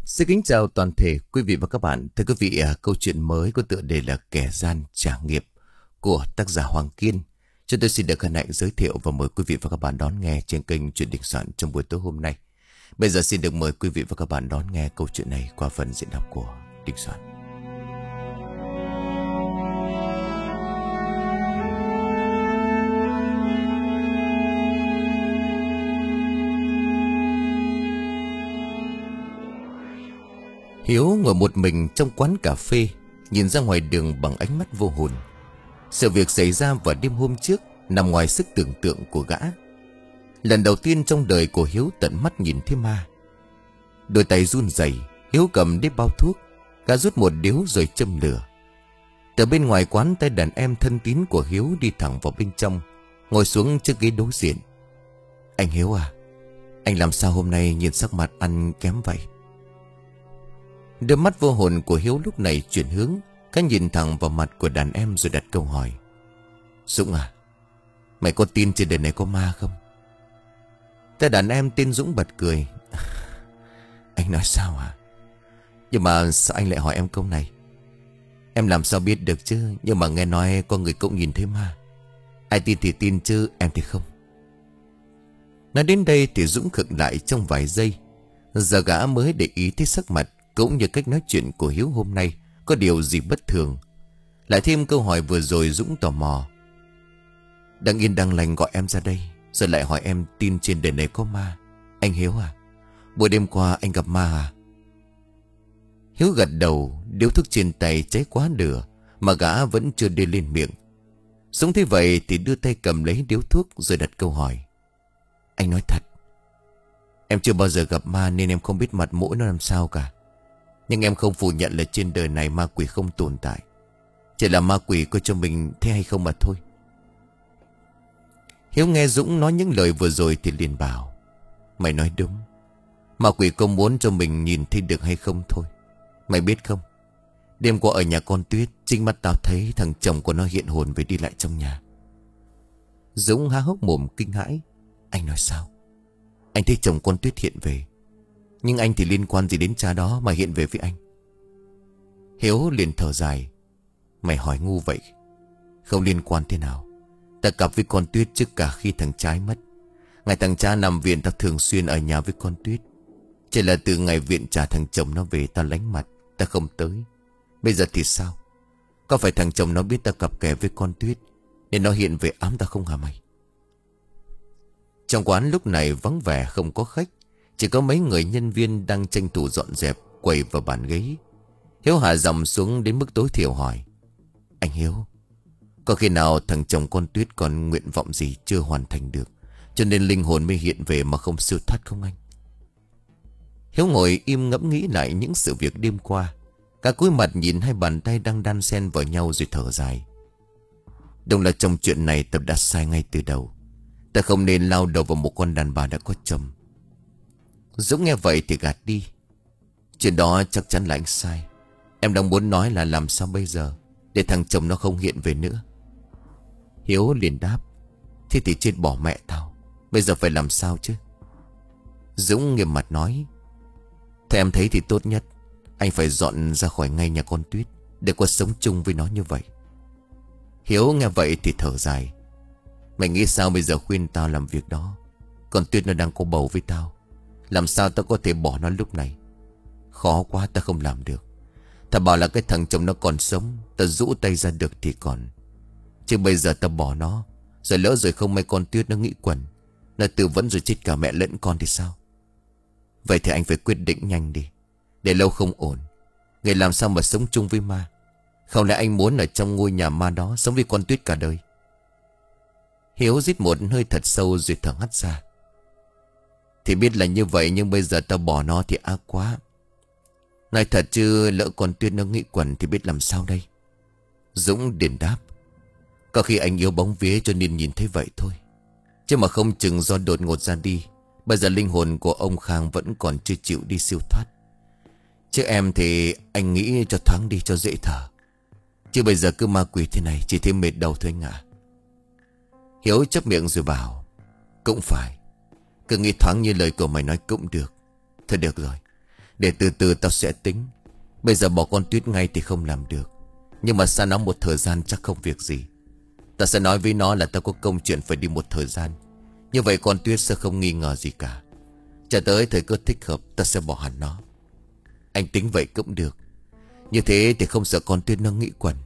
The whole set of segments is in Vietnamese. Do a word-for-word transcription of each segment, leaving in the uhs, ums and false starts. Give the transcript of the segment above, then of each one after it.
Xin kính chào toàn thể quý vị và các bạn. Thưa quý vị, à, câu chuyện mới có tựa đề là Kẻ gian trả nghiệp của tác giả Hoàng Kiên. Chúng tôi xin được hân hạnh giới thiệu và mời quý vị và các bạn đón nghe trên kênh Chuyện Đình Soạn trong buổi tối hôm nay. Bây giờ xin được mời quý vị và các bạn đón nghe câu chuyện này qua phần diễn đọc của Đình Soạn. Hiếu ngồi một mình trong quán cà phê, nhìn ra ngoài đường bằng ánh mắt vô hồn. Sự việc xảy ra vào đêm hôm trước nằm ngoài sức tưởng tượng của gã. Lần đầu tiên trong đời của Hiếu tận mắt nhìn thấy ma. Đôi tay run rẩy, Hiếu cầm đế bao thuốc. Gã rút một điếu rồi châm lửa. Từ bên ngoài quán, tay đàn em thân tín của Hiếu đi thẳng vào bên trong, ngồi xuống chiếc ghế đối diện. Anh Hiếu à, anh làm sao hôm nay nhìn sắc mặt anh kém vậy? Đôi mắt vô hồn của Hiếu lúc này chuyển hướng, cái nhìn thẳng vào mặt của đàn em rồi đặt câu hỏi. Dũng à, mày có tin trên đời này có ma không? Tay đàn em tên Dũng bật cười. Anh nói sao à? Nhưng mà sao anh lại hỏi em câu này? Em làm sao biết được chứ, nhưng mà nghe nói có người cũng nhìn thấy ma. Ai tin thì tin chứ em thì không. Nói đến đây thì Dũng khựng lại trong vài giây. Giờ gã mới để ý thấy sắc mặt cũng như cách nói chuyện của Hiếu hôm nay có điều gì bất thường. Lại thêm câu hỏi vừa rồi, Dũng tò mò. Đang yên đang lành gọi em ra đây, rồi lại hỏi em tin trên đời này có ma. Anh Hiếu à, buổi đêm qua anh gặp ma à? Hiếu gật đầu, điếu thuốc trên tay cháy quá lửa mà gã vẫn chưa đưa lên miệng. Dũng thấy vậy thì đưa tay cầm lấy điếu thuốc rồi đặt câu hỏi. Anh nói thật, em chưa bao giờ gặp ma nên em không biết mặt mũi nó làm sao cả. Nhưng em không phủ nhận là trên đời này ma quỷ không tồn tại. Chỉ là ma quỷ có cho mình thế hay không mà thôi. Hiếu nghe Dũng nói những lời vừa rồi thì liền bảo. Mày nói đúng. Ma quỷ có muốn cho mình nhìn thấy được hay không thôi. Mày biết không, đêm qua ở nhà con Tuyết, chính mắt tao thấy thằng chồng của nó hiện hồn về đi lại trong nhà. Dũng há hốc mồm kinh hãi. Anh nói sao? Anh thấy chồng con Tuyết hiện về, nhưng anh thì liên quan gì đến cha đó mà hiện về với anh? Hiếu liền thở dài. Mày hỏi ngu vậy. Không liên quan thế nào. Ta cặp với con Tuyết trước cả khi thằng Trái mất. Ngày thằng cha nằm viện, ta thường xuyên ở nhà với con Tuyết. Chỉ là từ ngày viện trả thằng chồng nó về, ta lánh mặt, ta không tới. Bây giờ thì sao? Có phải thằng chồng nó biết ta cặp kè với con Tuyết nên nó hiện về ám ta không hả mày? Trong quán lúc này vắng vẻ, không có khách. Chỉ có mấy người nhân viên đang tranh thủ dọn dẹp quầy và bàn ghế. Hiếu hạ giọng xuống đến mức tối thiểu hỏi. Anh Hiếu, có khi nào thằng chồng con Tuyết còn nguyện vọng gì chưa hoàn thành được, cho nên linh hồn mới hiện về mà không siêu thoát không anh? Hiếu ngồi im ngẫm nghĩ lại những sự việc đêm qua. Cả cúi mặt nhìn hai bàn tay đang đan xen vào nhau rồi thở dài. Đúng là trong chuyện này Tập đã sai ngay từ đầu. Ta không nên lao đầu vào một con đàn bà đã có chồng. Dũng nghe vậy thì gạt đi. Chuyện đó chắc chắn là anh sai. Em đang muốn nói là làm sao bây giờ để thằng chồng nó không hiện về nữa. Hiếu liền đáp. Thế thì chết bỏ mẹ tao. Bây giờ phải làm sao chứ? Dũng nghiêm mặt nói. Theo em thấy thì tốt nhất anh phải dọn ra khỏi ngay nhà con Tuyết, để có sống chung với nó như vậy. Hiếu nghe vậy thì thở dài. Mày nghĩ sao bây giờ khuyên tao làm việc đó? Còn Tuyết nó đang có bầu với tao, làm sao tao có thể bỏ nó lúc này? Khó quá, ta không làm được. Ta bảo là cái thằng chồng nó còn sống, ta rũ tay ra được thì còn. Chứ bây giờ ta bỏ nó, rồi lỡ rồi không may con Tuyết nó nghĩ quẩn, nó tự vẫn rồi chết cả mẹ lẫn con thì sao? Vậy thì anh phải quyết định nhanh đi, để lâu không ổn. Người làm sao mà sống chung với ma? Không lẽ anh muốn ở trong ngôi nhà ma đó sống với con Tuyết cả đời? Hiếu rít một hơi thật sâu rồi thở hắt ra. Thì biết là như vậy, nhưng bây giờ tao bỏ nó thì ác quá. Nói thật chứ lỡ con Tuyết nó nghĩ quẩn thì biết làm sao đây? Dũng điền đáp. Có khi anh yêu bóng vía cho nên nhìn thấy vậy thôi. Chứ mà không chừng do đột ngột ra đi. Bây giờ linh hồn của ông Khang vẫn còn chưa chịu đi siêu thoát. Chứ em thì anh nghĩ cho thoáng đi cho dễ thở. Chứ bây giờ cứ ma quỷ thế này chỉ thêm mệt đầu thôi anh ạ. Hiếu chép miệng rồi bảo. Cũng phải. Cứ nghĩ thoáng như lời của mày nói cũng được. Thôi được rồi. Để từ từ tao sẽ tính. Bây giờ bỏ con Tuyết ngay thì không làm được. Nhưng mà xa nó một thời gian chắc không việc gì. Tao sẽ nói với nó là tao có công chuyện phải đi một thời gian. Như vậy con Tuyết sẽ không nghi ngờ gì cả. Chờ tới thời cơ thích hợp tao sẽ bỏ hẳn nó. Anh tính vậy cũng được. Như thế thì không sợ con Tuyết nó nghĩ quẩn.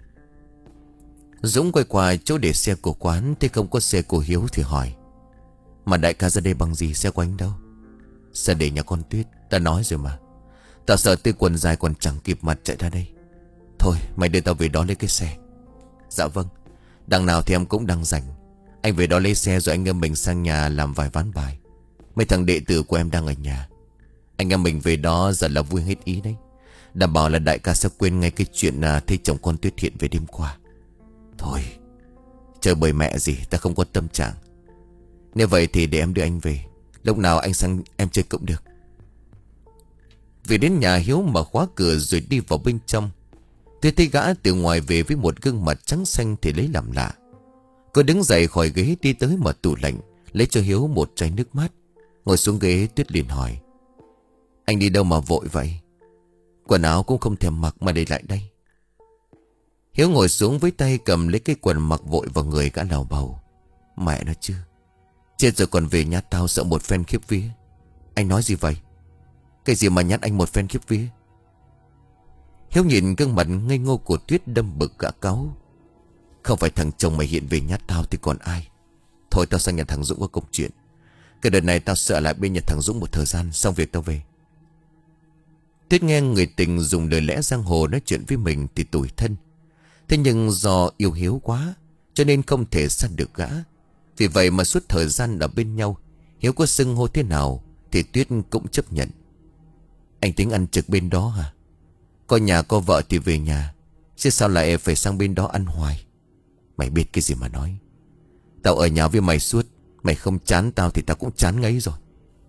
Dũng quay qua chỗ để xe của quán, thì không có xe của Hiếu thì hỏi: Mà đại ca ra đây bằng gì, xe của anh đâu? Xe để nhà con Tuyết. Ta nói rồi mà. Tao sợ tư quần dài còn chẳng kịp mặt chạy ra đây. Thôi mày đưa tao về đó lấy cái xe. Dạ vâng. Đằng nào thì em cũng đang rảnh. Anh về đó lấy xe rồi anh em mình sang nhà làm vài ván bài. Mấy thằng đệ tử của em đang ở nhà. Anh em mình về đó giờ là vui hết ý đấy. Đảm bảo là đại ca sẽ quên ngay cái chuyện à, thấy chồng con Tuyết hiện về đêm qua. Thôi chơi bời mẹ gì, ta không có tâm trạng. Nếu vậy thì để em đưa anh về. Lúc nào anh sang em chơi cũng được. Về đến nhà, Hiếu mở khóa cửa rồi đi vào bên trong. Tôi thấy gã từ ngoài về với một gương mặt trắng xanh thì lấy làm lạ. Cô đứng dậy khỏi ghế đi tới mở tủ lạnh, lấy cho Hiếu một chai nước mát. Ngồi xuống ghế, Tuyết liền hỏi: Anh đi đâu mà vội vậy? Quần áo cũng không thèm mặc mà để lại đây. Hiếu ngồi xuống với tay cầm lấy cái quần mặc vội vào người, gã lào bầu: Mẹ nó chứ, chết rồi còn về nhà tao sợ một phen khiếp vía. Anh nói gì vậy? Cái gì mà nhát anh một phen khiếp vía? Hiếu nhìn gương mặt ngây ngô của Tuyết đâm bực gã cáu: Không phải thằng chồng mày hiện về nhát tao thì còn ai? Thôi tao sang nhà thằng Dũng có công chuyện. Cái đợt này tao sợ lại bên nhà thằng Dũng một thời gian, xong việc tao về. Tuyết nghe người tình dùng lời lẽ giang hồ nói chuyện với mình thì tủi thân. Thế nhưng do yêu Hiếu quá cho nên không thể sát được gã. Vì vậy mà suốt thời gian ở bên nhau, Hiếu có xưng hô thế nào thì Tuyết cũng chấp nhận. Anh tính ăn trực bên đó hả? Có nhà có vợ thì về nhà, chứ sao lại phải sang bên đó ăn hoài? Mày biết cái gì mà nói. Tao ở nhà với mày suốt, mày không chán tao thì tao cũng chán ngấy rồi.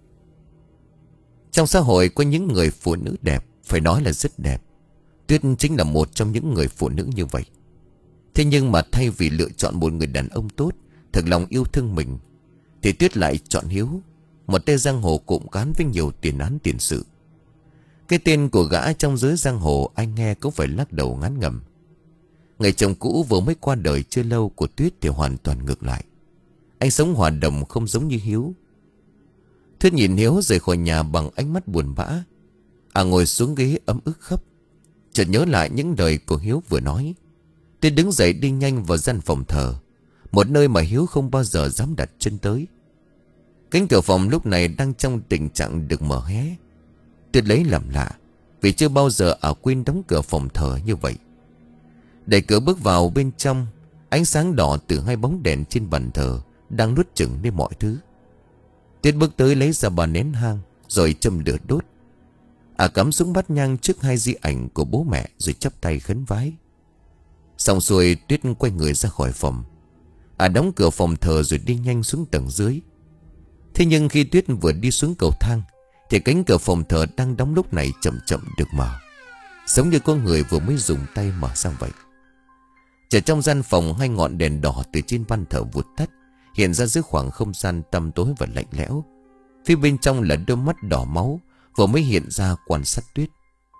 Trong xã hội có những người phụ nữ đẹp, phải nói là rất đẹp. Tuyết chính là một trong những người phụ nữ như vậy. Thế nhưng mà thay vì lựa chọn một người đàn ông tốt, thật lòng yêu thương mình, thì Tuyết lại chọn Hiếu, một tên giang hồ cụm cán với nhiều tiền án tiền sự. Cái tên của gã trong giới giang hồ anh nghe cũng phải lắc đầu ngán ngẩm. Người chồng cũ vừa mới qua đời chưa lâu của Tuyết thì hoàn toàn ngược lại. Anh sống hòa đồng không giống như Hiếu. Tuyết nhìn Hiếu rời khỏi nhà bằng ánh mắt buồn bã. À ngồi xuống ghế ấm ức khóc. Chợt nhớ lại những lời của Hiếu vừa nói. Tuyết đứng dậy đi nhanh vào gian phòng thờ, một nơi mà Hiếu không bao giờ dám đặt chân tới. Cánh cửa phòng lúc này đang trong tình trạng được mở hé. Tuyết lấy làm lạ, vì chưa bao giờ ở quên đóng cửa phòng thờ như vậy. Đẩy cửa bước vào bên trong, ánh sáng đỏ từ hai bóng đèn trên bàn thờ đang nuốt chửng lên mọi thứ. Tuyết bước tới lấy ra ba nén hang rồi châm lửa đốt. À cắm xuống bát nhang trước hai di ảnh của bố mẹ rồi chắp tay khấn vái. Xong xuôi, Tuyết quay người ra khỏi phòng. À đóng cửa phòng thờ rồi đi nhanh xuống tầng dưới. Thế nhưng khi Tuyết vừa đi xuống cầu thang thì cánh cửa phòng thờ đang đóng lúc này chậm chậm được mở, giống như có người vừa mới dùng tay mở sang vậy. Trở trong gian phòng, hai ngọn đèn đỏ từ trên ban thờ vụt tắt, hiện ra giữa khoảng không gian tăm tối và lạnh lẽo. Phía bên trong là đôi mắt đỏ máu vừa mới hiện ra quan sát Tuyết.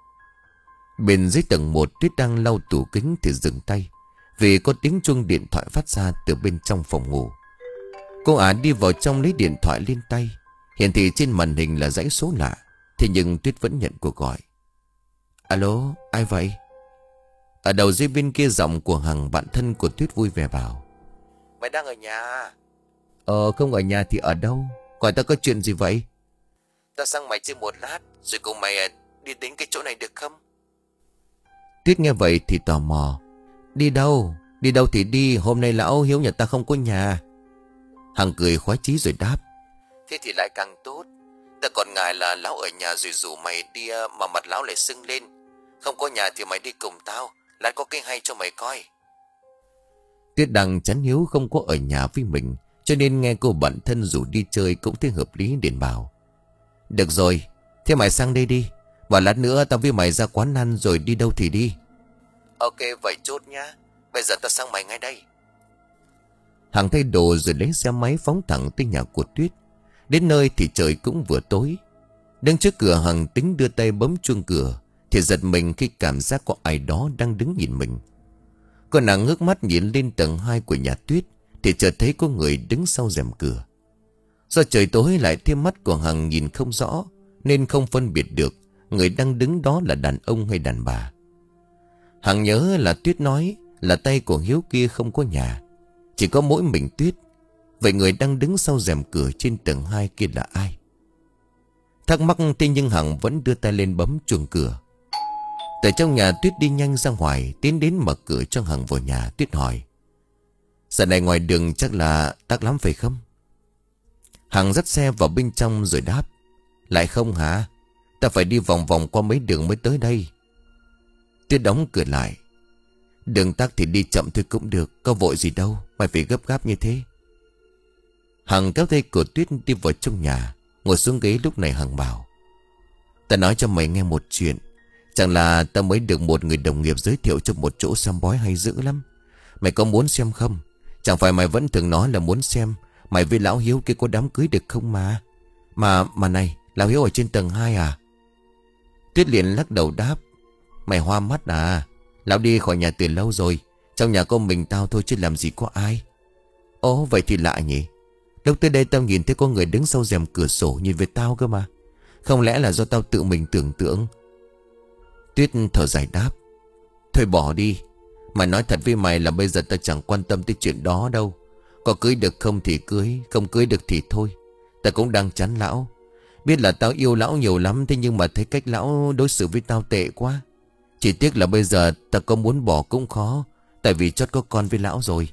Bên dưới tầng một, Tuyết đang lau tủ kính thì dừng tay, vì có tiếng chuông điện thoại phát ra từ bên trong phòng ngủ. Cô ả đi vào trong lấy điện thoại lên tay. Hiện thị trên màn hình là dãy số lạ, thế nhưng Tuyết vẫn nhận cuộc gọi. Alo, ai vậy? Ở đầu dây bên kia giọng của Hằng, bạn thân của Tuyết vui vẻ bảo: Mày đang ở nhà? Ờ không ở nhà thì ở đâu? Gọi tao có chuyện gì vậy? Tao sang mày chơi một lát rồi cùng mày đi đến cái chỗ này được không? Tuyết nghe vậy thì tò mò: Đi đâu? Đi đâu thì đi, hôm nay lão Hiếu nhà ta không có nhà. Hằng cười khoái chí rồi đáp: Thế thì lại càng tốt. Ta còn ngại là lão ở nhà rồi rủ mày đi mà mặt lão lại sưng lên. Không có nhà thì mày đi cùng tao, lại có cái hay cho mày coi. Tuyết đang chán Hiếu không có ở nhà với mình, cho nên nghe cô bạn thân rủ đi chơi cũng thấy hợp lý, liền bảo: Được rồi, thế mày sang đây đi, và lát nữa tao với mày ra quán ăn rồi đi đâu thì đi. Ok vậy chốt nhá, bây giờ tao sang mày ngay đây. Hằng thay đồ rồi lấy xe máy phóng thẳng tới nhà của Tuyết. Đến nơi thì trời cũng vừa tối. Đứng trước cửa, Hằng tính đưa tay bấm chuông cửa thì giật mình khi cảm giác có ai đó đang đứng nhìn mình. Cô nàng ngước mắt nhìn lên tầng hai của nhà Tuyết thì chợt thấy có người đứng sau rèm cửa. Do trời tối lại thêm mắt của Hằng nhìn không rõ nên không phân biệt được người đang đứng đó là đàn ông hay đàn bà. Hằng nhớ là Tuyết nói là tay của Hiếu kia không có nhà, chỉ có mỗi mình Tuyết. Vậy người đang đứng sau rèm cửa trên tầng hai kia là ai? Thắc mắc thế nhưng Hằng vẫn đưa tay lên bấm chuông cửa. Từ trong nhà, Tuyết đi nhanh ra ngoài, tiến đến mở cửa cho Hằng vào nhà. Tuyết hỏi: giờ này ngoài đường chắc là tắc lắm phải không? Hằng dắt xe vào bên trong rồi đáp: lại không hả? Ta phải đi vòng vòng qua mấy đường mới tới đây. Tuyết đóng cửa lại: đường tắc thì đi chậm thôi cũng được, có vội gì đâu, mày phải gấp gáp như thế. Hằng kéo tay của Tuyết đi vào trong nhà, ngồi xuống ghế. Lúc này Hằng bảo: ta nói cho mày nghe một chuyện. Chẳng là ta mới được một người đồng nghiệp giới thiệu cho một chỗ xem bói hay dữ lắm. Mày có muốn xem không? Chẳng phải mày vẫn thường nói là muốn xem mày với lão Hiếu kia có đám cưới được không mà. Mà mà này, lão Hiếu ở trên tầng hai à? Tuyết liền lắc đầu đáp: mày hoa mắt à? Lão đi khỏi nhà từ lâu rồi. Trong nhà có mình tao thôi chứ làm gì có ai. Ồ, vậy thì lạ nhỉ. Lúc tới đây tao nhìn thấy có người đứng sau rèm cửa sổ nhìn về tao cơ mà. Không lẽ là do tao tự mình tưởng tượng? Tuyết thở dài đáp: thôi bỏ đi. Mà nói thật với mày là bây giờ tao chẳng quan tâm tới chuyện đó đâu. Có cưới được không thì cưới, không cưới được thì thôi. Tao cũng đang chán lão. Biết là tao yêu lão nhiều lắm, thế nhưng mà thấy cách lão đối xử với tao tệ quá. Chỉ tiếc là bây giờ tao có muốn bỏ cũng khó, tại vì chót có con với lão rồi.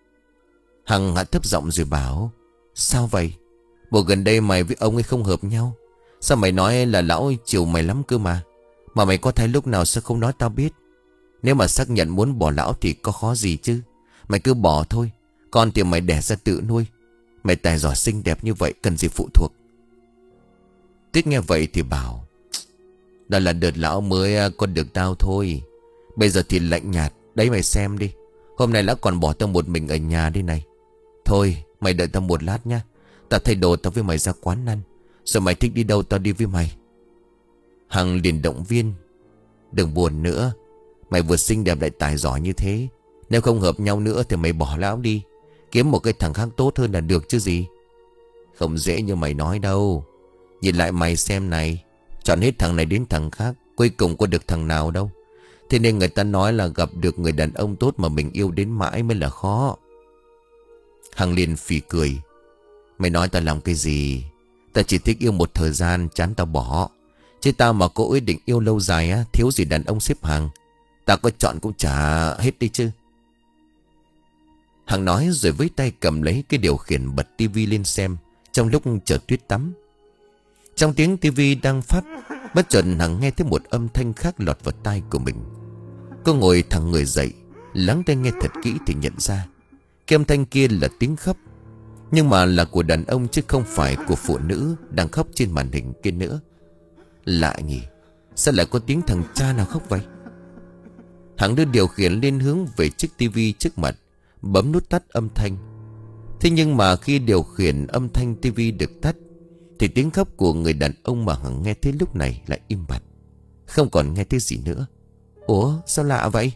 Hằng hạ thấp giọng rồi bảo: sao vậy? Bộ gần đây mày với ông ấy không hợp nhau. Sao mày nói là lão chiều mày lắm cơ mà? Mà mày có thấy lúc nào sao không nói tao biết? Nếu mà xác nhận muốn bỏ lão thì có khó gì chứ. Mày cứ bỏ thôi. Con thì mày đẻ ra tự nuôi. Mày tài giỏi xinh đẹp như vậy cần gì phụ thuộc. Tuyết nghe vậy thì bảo: đó là đợt lão mới còn được tao thôi. Bây giờ thì lạnh nhạt. Đấy mày xem đi. Hôm nay lão còn bỏ tao một mình ở nhà đây này. Thôi mày đợi tao một lát nhá. Tao thay đồ tao với mày ra quán ăn. Rồi mày thích đi đâu tao đi với mày. Hằng liền động viên: đừng buồn nữa. Mày vừa xinh đẹp lại tài giỏi như thế. Nếu không hợp nhau nữa thì mày bỏ lão đi. Kiếm một cái thằng khác tốt hơn là được chứ gì. Không dễ như mày nói đâu. Nhìn lại mày xem này. Chọn hết thằng này đến thằng khác, cuối cùng có được thằng nào đâu. Thế nên người ta nói là gặp được người đàn ông tốt mà mình yêu đến mãi mới là khó. Hằng liền phì cười: mày nói tao làm cái gì? Tao chỉ thích yêu một thời gian chán tao bỏ. Chứ tao mà có ý định yêu lâu dài á, thiếu gì đàn ông xếp hàng. Tao có chọn cũng chả hết đi chứ. Hằng nói rồi với tay cầm lấy cái điều khiển bật tivi lên xem. Trong lúc chờ Tuyết tắm, trong tiếng tivi đang phát, bất chợt Hằng nghe thấy một âm thanh khác lọt vào tai của mình. Cô ngồi thẳng người dậy, lắng tai nghe thật kỹ thì nhận ra cái âm thanh kia là tiếng khóc. Nhưng mà là của đàn ông chứ không phải của phụ nữ đang khóc trên màn hình kia nữa. Lạ nhỉ, sao lại có tiếng thằng cha nào khóc vậy? Hằng đưa điều khiển lên hướng về chiếc tivi trước mặt, bấm nút tắt âm thanh. Thế nhưng mà khi điều khiển âm thanh tivi được tắt thì tiếng khóc của người đàn ông mà Hằng nghe thấy lúc này lại im bặt, không còn nghe thấy gì nữa. Ủa sao lạ vậy?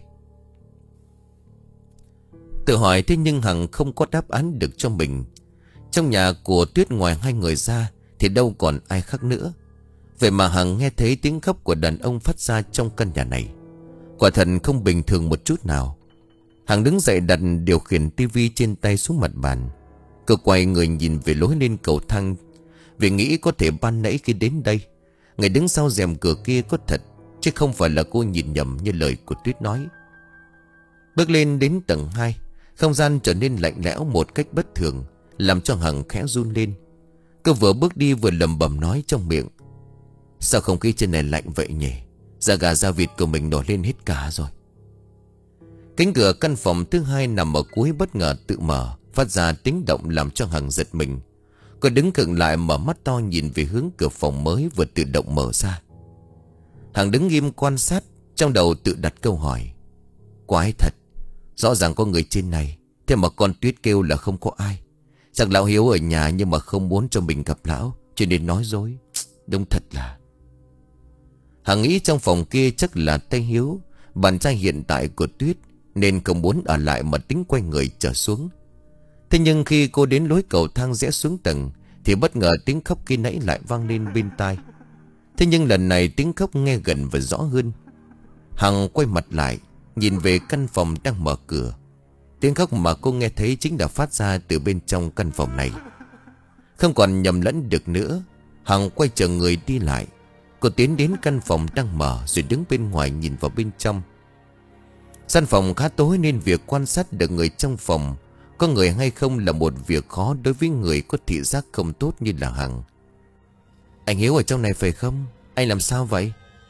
Tự hỏi thế nhưng Hằng không có đáp án được cho mình. Trong nhà của Tuyết ngoài hai người ra thì đâu còn ai khác nữa. Vậy mà Hằng nghe thấy tiếng khóc của đàn ông phát ra trong căn nhà này. Quả thật không bình thường một chút nào. Hằng đứng dậy đặt điều khiển tivi trên tay xuống mặt bàn. Cô quay người nhìn về lối lên cầu thang, vì nghĩ có thể ban nãy khi đến đây người đứng sau rèm cửa kia có thật, chứ không phải là cô nhìn nhầm như lời của Tuyết nói. Bước lên đến tầng hai, không gian trở nên lạnh lẽo một cách bất thường, làm cho Hằng khẽ run lên. Cô vừa bước đi vừa lẩm bẩm nói trong miệng: sao không khí trên này lạnh vậy nhỉ? Da gà da vịt của mình nổi lên hết cả rồi. Cánh cửa căn phòng thứ hai nằm ở cuối bất ngờ tự mở, phát ra tiếng động làm cho Hằng giật mình. Cô đứng khựng lại, mở mắt to nhìn về hướng cửa phòng mới vừa tự động mở ra. Hằng đứng nghiêm quan sát, trong đầu tự đặt câu hỏi: quái thật, rõ ràng có người trên này, thế mà con Tuyết kêu là không có ai. Chắc lão Hiếu ở nhà nhưng mà không muốn cho mình gặp lão, cho nên nói dối. Đúng thật là. Hằng nghĩ trong phòng kia chắc là tay Hiếu, bạn trai hiện tại của Tuyết, nên không muốn ở lại mà tính quay người trở xuống. Thế nhưng khi cô đến lối cầu thang rẽ xuống tầng thì bất ngờ tiếng khóc khi nãy lại vang lên bên tai. Thế nhưng lần này tiếng khóc nghe gần và rõ hơn. Hằng quay mặt lại, nhìn về căn phòng đang mở cửa. Tiếng khóc mà cô nghe thấy chính là phát ra từ bên trong căn phòng này. Không còn nhầm lẫn được nữa, Hằng quay trở người đi lại. Cô tiến đến căn phòng đang mở rồi đứng bên ngoài nhìn vào bên trong. Gian phòng khá tối nên việc quan sát được người trong phòng có người hay không là một việc khó đối với người có thị giác không tốt như là Hằng. Anh Hiếu ở trong này phải không? Anh làm sao vậy?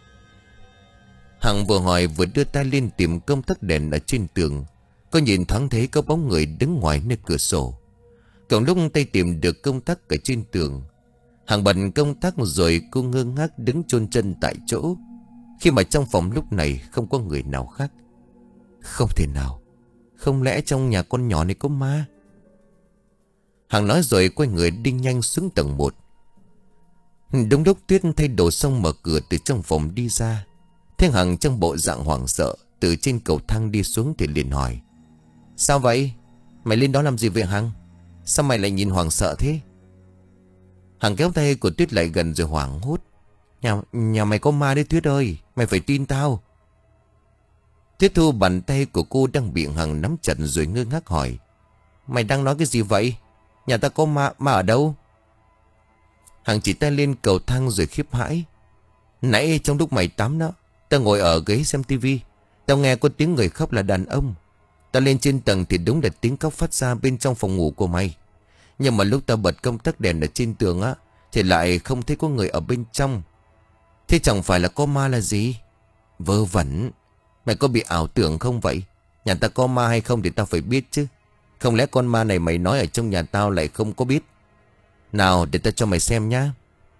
Hằng vừa hỏi vừa đưa tay lên tìm công tắc đèn ở trên tường. Cô nhìn thoáng thấy có bóng người đứng ngoài nơi cửa sổ. Cậu lúc tay tìm được công tắc ở trên tường, Hằng bật công tắc rồi cô ngơ ngác đứng chôn chân tại chỗ, khi mà trong phòng lúc này không có người nào khác. Không thể nào, không lẽ trong nhà con nhỏ này có ma? Hằng nói rồi quay người đi nhanh xuống tầng một. Đúng lúc Tuyết thay đồ xong mở cửa từ trong phòng đi ra. Thấy Hằng trong bộ dạng hoảng sợ từ trên cầu thang đi xuống thì liền hỏi: Sao vậy? Mày lên đó làm gì vậy Hằng? Sao mày lại nhìn hoảng sợ thế? Hằng kéo tay của Tuyết lại gần rồi hoảng hốt: Nhà, nhà mày có ma đấy Tuyết ơi, mày phải tin tao. Tuyết thu bàn tay của cô đang bị Hằng nắm chặt rồi ngơ ngác hỏi: Mày đang nói cái gì vậy? Nhà ta có ma, ma ở đâu? Hằng chỉ tay lên cầu thang rồi khiếp hãi: Nãy trong lúc mày tắm đó, tao ngồi ở ghế xem tivi, tao nghe có tiếng người khóc là đàn ông. Tao lên trên tầng thì đúng là tiếng khóc phát ra bên trong phòng ngủ của mày. Nhưng mà lúc tao bật công tắc đèn ở trên tường á thì lại không thấy có người ở bên trong. Thế chẳng phải là có ma là gì? Vớ vẩn. Mày có bị ảo tưởng không vậy? Nhà ta có ma hay không thì tao phải biết chứ. Không lẽ con ma này mày nói ở trong nhà tao lại không có biết? Nào để tao cho mày xem nhá.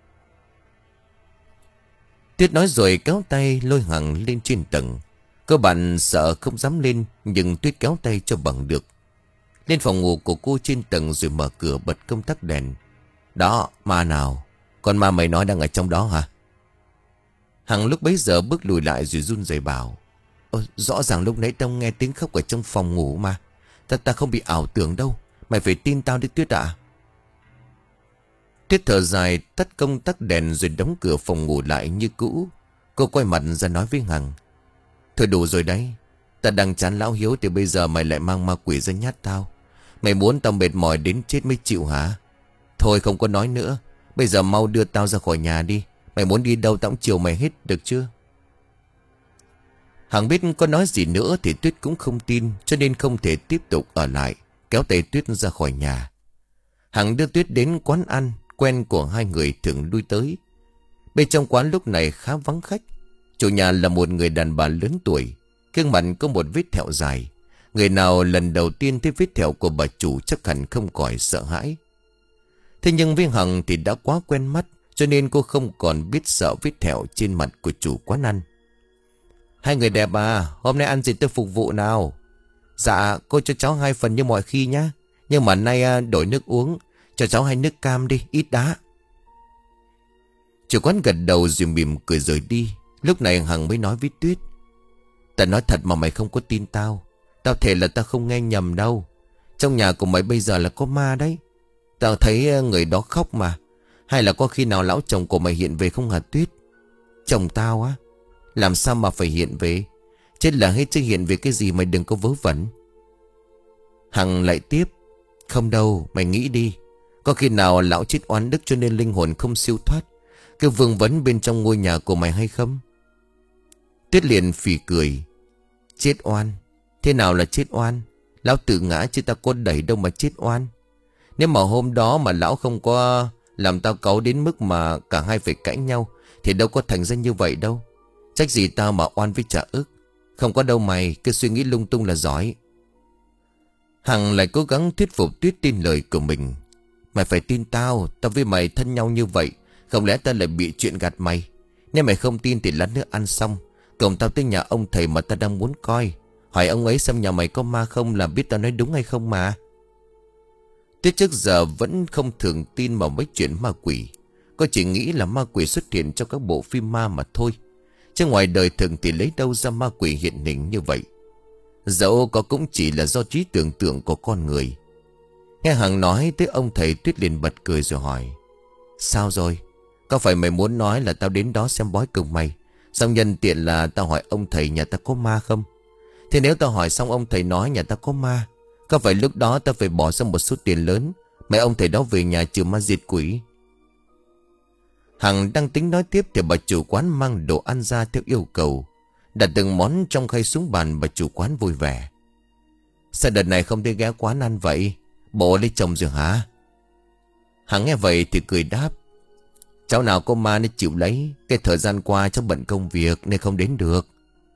Tuyết nói rồi kéo tay lôi Hằng lên trên tầng. Cơ bạn sợ không dám lên, nhưng Tuyết kéo tay cho bằng được. Lên phòng ngủ của cô trên tầng rồi mở cửa bật công tắc đèn. Đó, ma nào? Con ma mày nói đang ở trong đó hả? Hằng lúc bấy giờ bước lùi lại rồi run rẩy bảo: Ồ, rõ ràng lúc nãy tao nghe tiếng khóc ở trong phòng ngủ mà. Ta ta không bị ảo tưởng đâu. Mày phải tin tao đi Tuyết ạ. Tuyết thở dài tắt công tắc đèn rồi đóng cửa phòng ngủ lại như cũ. Cô quay mặt ra nói với Hằng: Thôi đủ rồi đấy. Ta đang chán lão Hiếu thì bây giờ mày lại mang ma quỷ ra nhát tao. Mày muốn tao mệt mỏi đến chết mới chịu hả? Thôi không có nói nữa. Bây giờ mau đưa tao ra khỏi nhà đi. Mày muốn đi đâu tao cũng chiều mày hết, được chưa? Hằng biết có nói gì nữa thì Tuyết cũng không tin, cho nên không thể tiếp tục ở lại, kéo tay Tuyết ra khỏi nhà. Hằng đưa Tuyết đến quán ăn quen của hai người thường lui tới. Bên trong quán lúc này khá vắng khách. Chủ nhà là một người đàn bà lớn tuổi, gương mặt có một vết thẹo dài. Người nào lần đầu tiên thấy vết thẹo của bà chủ chắc hẳn không khỏi sợ hãi. Thế nhưng với Hằng thì đã quá quen mắt, cho nên cô không còn biết sợ vết thẹo trên mặt của chủ quán ăn. Hai người đẹp à, hôm nay ăn gì tôi phục vụ nào? Dạ, cô cho cháu hai phần như mọi khi nhá. Nhưng mà nay đổi nước uống, cho cháu hai nước cam đi, ít đá. Chủ quán gật đầu rồi mỉm cười rời đi. Lúc này Hằng mới nói với Tuyết: Ta nói thật mà mày không có tin tao. Tao thề là tao không nghe nhầm đâu. Trong nhà của mày bây giờ là có ma đấy. Tao thấy người đó khóc mà. Hay là có khi nào lão chồng của mày hiện về không hả Tuyết? Chồng tao á? Làm sao mà phải hiện về? Chết là hết chứ hiện về cái gì mày đừng có vớ vẩn. Hằng lại tiếp: Không đâu, mày nghĩ đi. Có khi nào lão chết oán đức cho nên linh hồn không siêu thoát, cứ vương vấn bên trong ngôi nhà của mày hay không? Tuyết liền phì cười: Chết oan? Thế nào là chết oan? Lão tự ngã chứ ta có đẩy đâu mà chết oan. Nếu mà hôm đó mà lão không có làm tao cáu đến mức mà cả hai phải cãi nhau thì đâu có thành ra như vậy đâu. Trách gì tao mà oan với trả ức. Không có đâu mày, cứ suy nghĩ lung tung là giỏi. Hằng lại cố gắng thuyết phục Tuyết tin lời của mình. Mày phải tin tao, tao với mày thân nhau như vậy, không lẽ tao lại bị chuyện gạt mày? Nếu mày không tin thì lát nữa ăn xong cùng tao tới nhà ông thầy mà tao đang muốn coi. Hỏi ông ấy xem nhà mày có ma không là biết tao nói đúng hay không mà. Tuyết trước giờ vẫn không thường tin vào mấy chuyện ma quỷ. Cô chỉ nghĩ là ma quỷ xuất hiện trong các bộ phim ma mà thôi, chứ ngoài đời thường thì lấy đâu ra ma quỷ hiện hình như vậy. Dẫu có cũng chỉ là do trí tưởng tượng của con người. Nghe Hằng nói tới ông thầy, Tuyết liền bật cười rồi hỏi: Sao rồi? Có phải mày muốn nói là tao đến đó xem bói cùng mày, xong nhân tiện là tao hỏi ông thầy nhà ta có ma không? Thế nếu tao hỏi xong ông thầy nói nhà ta có ma, có phải lúc đó tao phải bỏ ra một số tiền lớn mày ông thầy đó về nhà trừ ma diệt quỷ? Hằng đang tính nói tiếp thì bà chủ quán mang đồ ăn ra theo yêu cầu, đặt từng món trong khay xuống bàn. Bà chủ quán vui vẻ: Sao đợt này không thể ghé quán ăn vậy? Bộ lấy chồng rồi hả? Hằng nghe vậy thì cười đáp: Cháu nào có ma nên chịu lấy. Cái thời gian qua cháu bận công việc nên không đến được.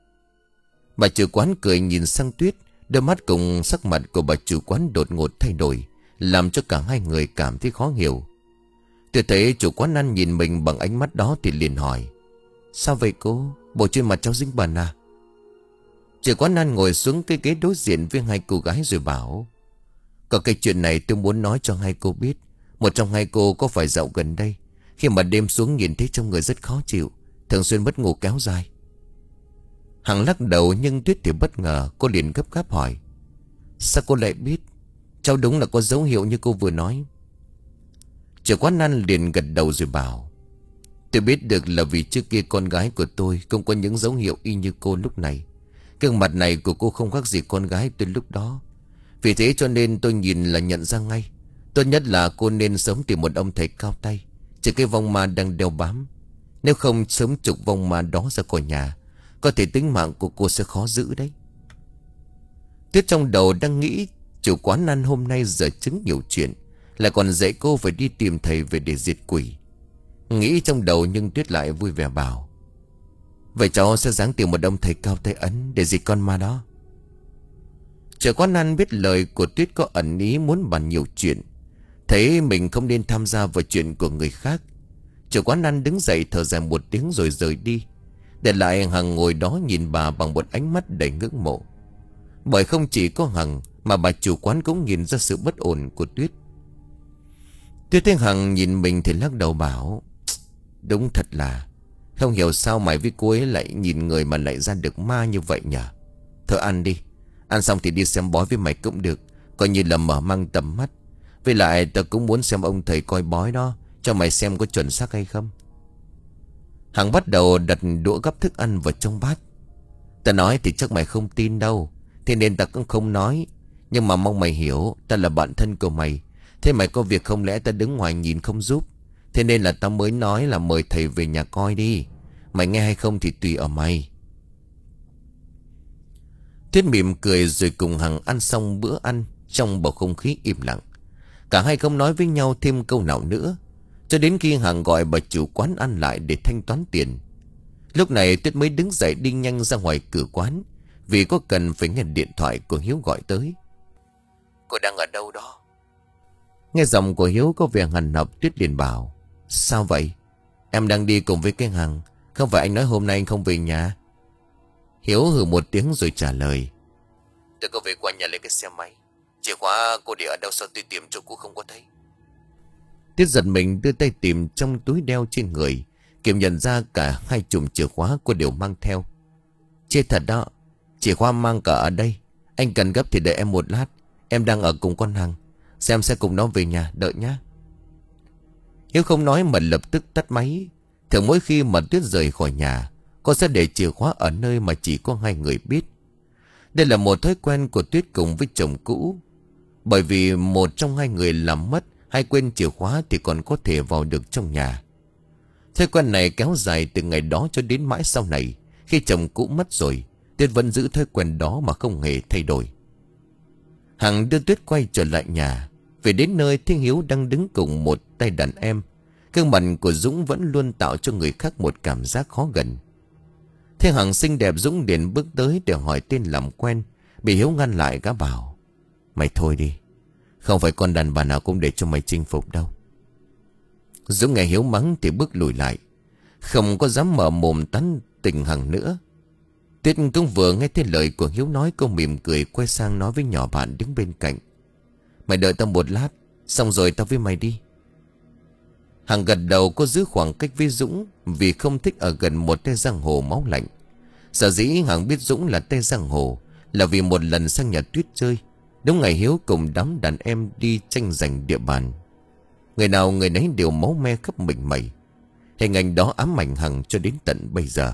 Bà chủ quán cười nhìn sang Tuyết. Đôi mắt cùng sắc mặt của bà chủ quán đột ngột thay đổi, làm cho cả hai người cảm thấy khó hiểu. Tuyết thấy chủ quán ăn nhìn mình bằng ánh mắt đó thì liền hỏi: Sao vậy cô? Bộ trên mặt cháu dính bẩn à? Chủ quán ăn ngồi xuống cái ghế đối diện với hai cô gái rồi bảo: Có cái chuyện này tôi muốn nói cho hai cô biết. Một trong hai cô có phải dạo gần đây khi mà đêm xuống nhìn thấy trong người rất khó chịu, thường xuyên mất ngủ kéo dài? Hằng lắc đầu, nhưng Tuyết thì bất ngờ. Cô liền gấp gáp hỏi: Sao cô lại biết? Cháu đúng là có dấu hiệu như cô vừa nói. Chủ quán ăn liền gật đầu rồi bảo: Tôi biết được là vì trước kia con gái của tôi cũng có những dấu hiệu y như cô lúc này. Gương mặt này của cô không khác gì con gái tôi lúc đó. Vì thế cho nên tôi nhìn là nhận ra ngay. Tốt nhất là cô nên sớm tìm một ông thầy cao tay, trừ cái vong ma đang đeo bám. Nếu không sớm trục vong ma đó ra khỏi nhà, có thể tính mạng của cô sẽ khó giữ đấy. Tuyết trong đầu đang nghĩ chủ quán ăn hôm nay giờ chứng nhiều chuyện, lại còn dạy cô phải đi tìm thầy về để diệt quỷ. Nghĩ trong đầu nhưng Tuyết lại vui vẻ bảo: Vậy cháu sẽ ráng tìm một ông thầy cao tay ấn để diệt con ma đó. Chủ quán ăn biết lời của Tuyết có ẩn ý muốn bàn nhiều chuyện, thấy mình không nên tham gia vào chuyện của người khác. Chủ quán ăn đứng dậy thở dài một tiếng rồi rời đi, để lại Hằng ngồi đó nhìn bà bằng một ánh mắt đầy ngưỡng mộ. Bởi không chỉ có Hằng mà bà chủ quán cũng nhìn ra sự bất ổn của Tuyết. Tuyết thấy Hằng nhìn mình thì lắc đầu bảo: Đúng thật là không hiểu sao mày với cô ấy lại nhìn người mà lại ra được ma như vậy nhỉ. Thôi ăn đi, ăn xong thì đi xem bói với mày cũng được, coi như là mở mang tầm mắt. Với lại tao cũng muốn xem ông thầy coi bói đó, cho mày xem có chuẩn xác hay không. Hằng bắt đầu đặt đũa gắp thức ăn vào trong bát. Ta nói thì chắc mày không tin đâu, thế nên ta cũng không nói. Nhưng mà mong mày hiểu, ta là bạn thân của mày. Thế mày có việc không lẽ ta đứng ngoài nhìn không giúp. Thế nên là ta mới nói là mời thầy về nhà coi đi. Mày nghe hay không thì tùy ở mày. Tuyết mỉm cười rồi cùng Hằng ăn xong bữa ăn trong bầu không khí im lặng. Cả hai không nói với nhau thêm câu nào nữa, cho đến khi Hằng gọi bà chủ quán ăn lại để thanh toán tiền. Lúc này Tuyết mới đứng dậy đi nhanh ra ngoài cửa quán, vì có cần phải nghe điện thoại của Hiếu gọi tới. Cô đang ở đâu đó? Nghe giọng của Hiếu có vẻ hằn học, Tuyết liền bảo: Sao vậy? Em đang đi cùng với cái Hằng. Không phải anh nói hôm nay anh không về nhà? Hiếu hừ một tiếng rồi trả lời: Tôi có về qua nhà lấy cái xe máy. Chìa khóa cô để ở đâu sao tôi tìm chỗ cô không có thấy? Tuyết giật mình đưa tay tìm trong túi đeo trên người, kiểm nhận ra cả hai chùm chìa khóa cô đều mang theo. Chết thật đó, chìa khóa mang cả ở đây. Anh cần gấp thì đợi em một lát, em đang ở cùng con Hằng. Xem sẽ cùng nó về nhà, đợi nhá. Hiếu không nói mà lập tức tắt máy. Thường mỗi khi mà Tuyết rời khỏi nhà, cô sẽ để chìa khóa ở nơi mà chỉ có hai người biết. Đây là một thói quen của Tuyết cùng với chồng cũ. Bởi vì một trong hai người làm mất hay quên chìa khóa thì còn có thể vào được trong nhà. Thói quen này kéo dài từ ngày đó cho đến mãi sau này. Khi chồng cũ mất rồi, Tuyết vẫn giữ thói quen đó mà không hề thay đổi. Hằng đưa Tuyết quay trở lại nhà. Về đến nơi Thiên Hiếu đang đứng cùng một tay đàn em. Gương mặt của Dũng vẫn luôn tạo cho người khác một cảm giác khó gần. Thế Hằng xinh đẹp, Dũng liền bước tới để hỏi tên làm quen, bị Hiếu ngăn lại, gã bảo: Mày thôi đi, không phải con đàn bà nào cũng để cho mày chinh phục đâu. Dũng nghe Hiếu mắng thì bước lùi lại, không có dám mở mồm tán tỉnh Hằng nữa. Tuyết cũng vừa nghe thấy lời của Hiếu nói, cô mỉm cười quay sang nói với nhỏ bạn đứng bên cạnh: Mày đợi tao một lát, xong rồi tao với mày đi. Hằng gật đầu, cô giữ khoảng cách với Dũng vì không thích ở gần một tay giang hồ máu lạnh. Sở dĩ Hằng biết Dũng là tay giang hồ là vì một lần sang nhà Tuyết chơi, đúng ngày Hiếu cùng đám đàn em đi tranh giành địa bàn. Người nào người nấy đều máu me khắp mình mẩy. Hình ảnh đó ám ảnh Hằng cho đến tận bây giờ.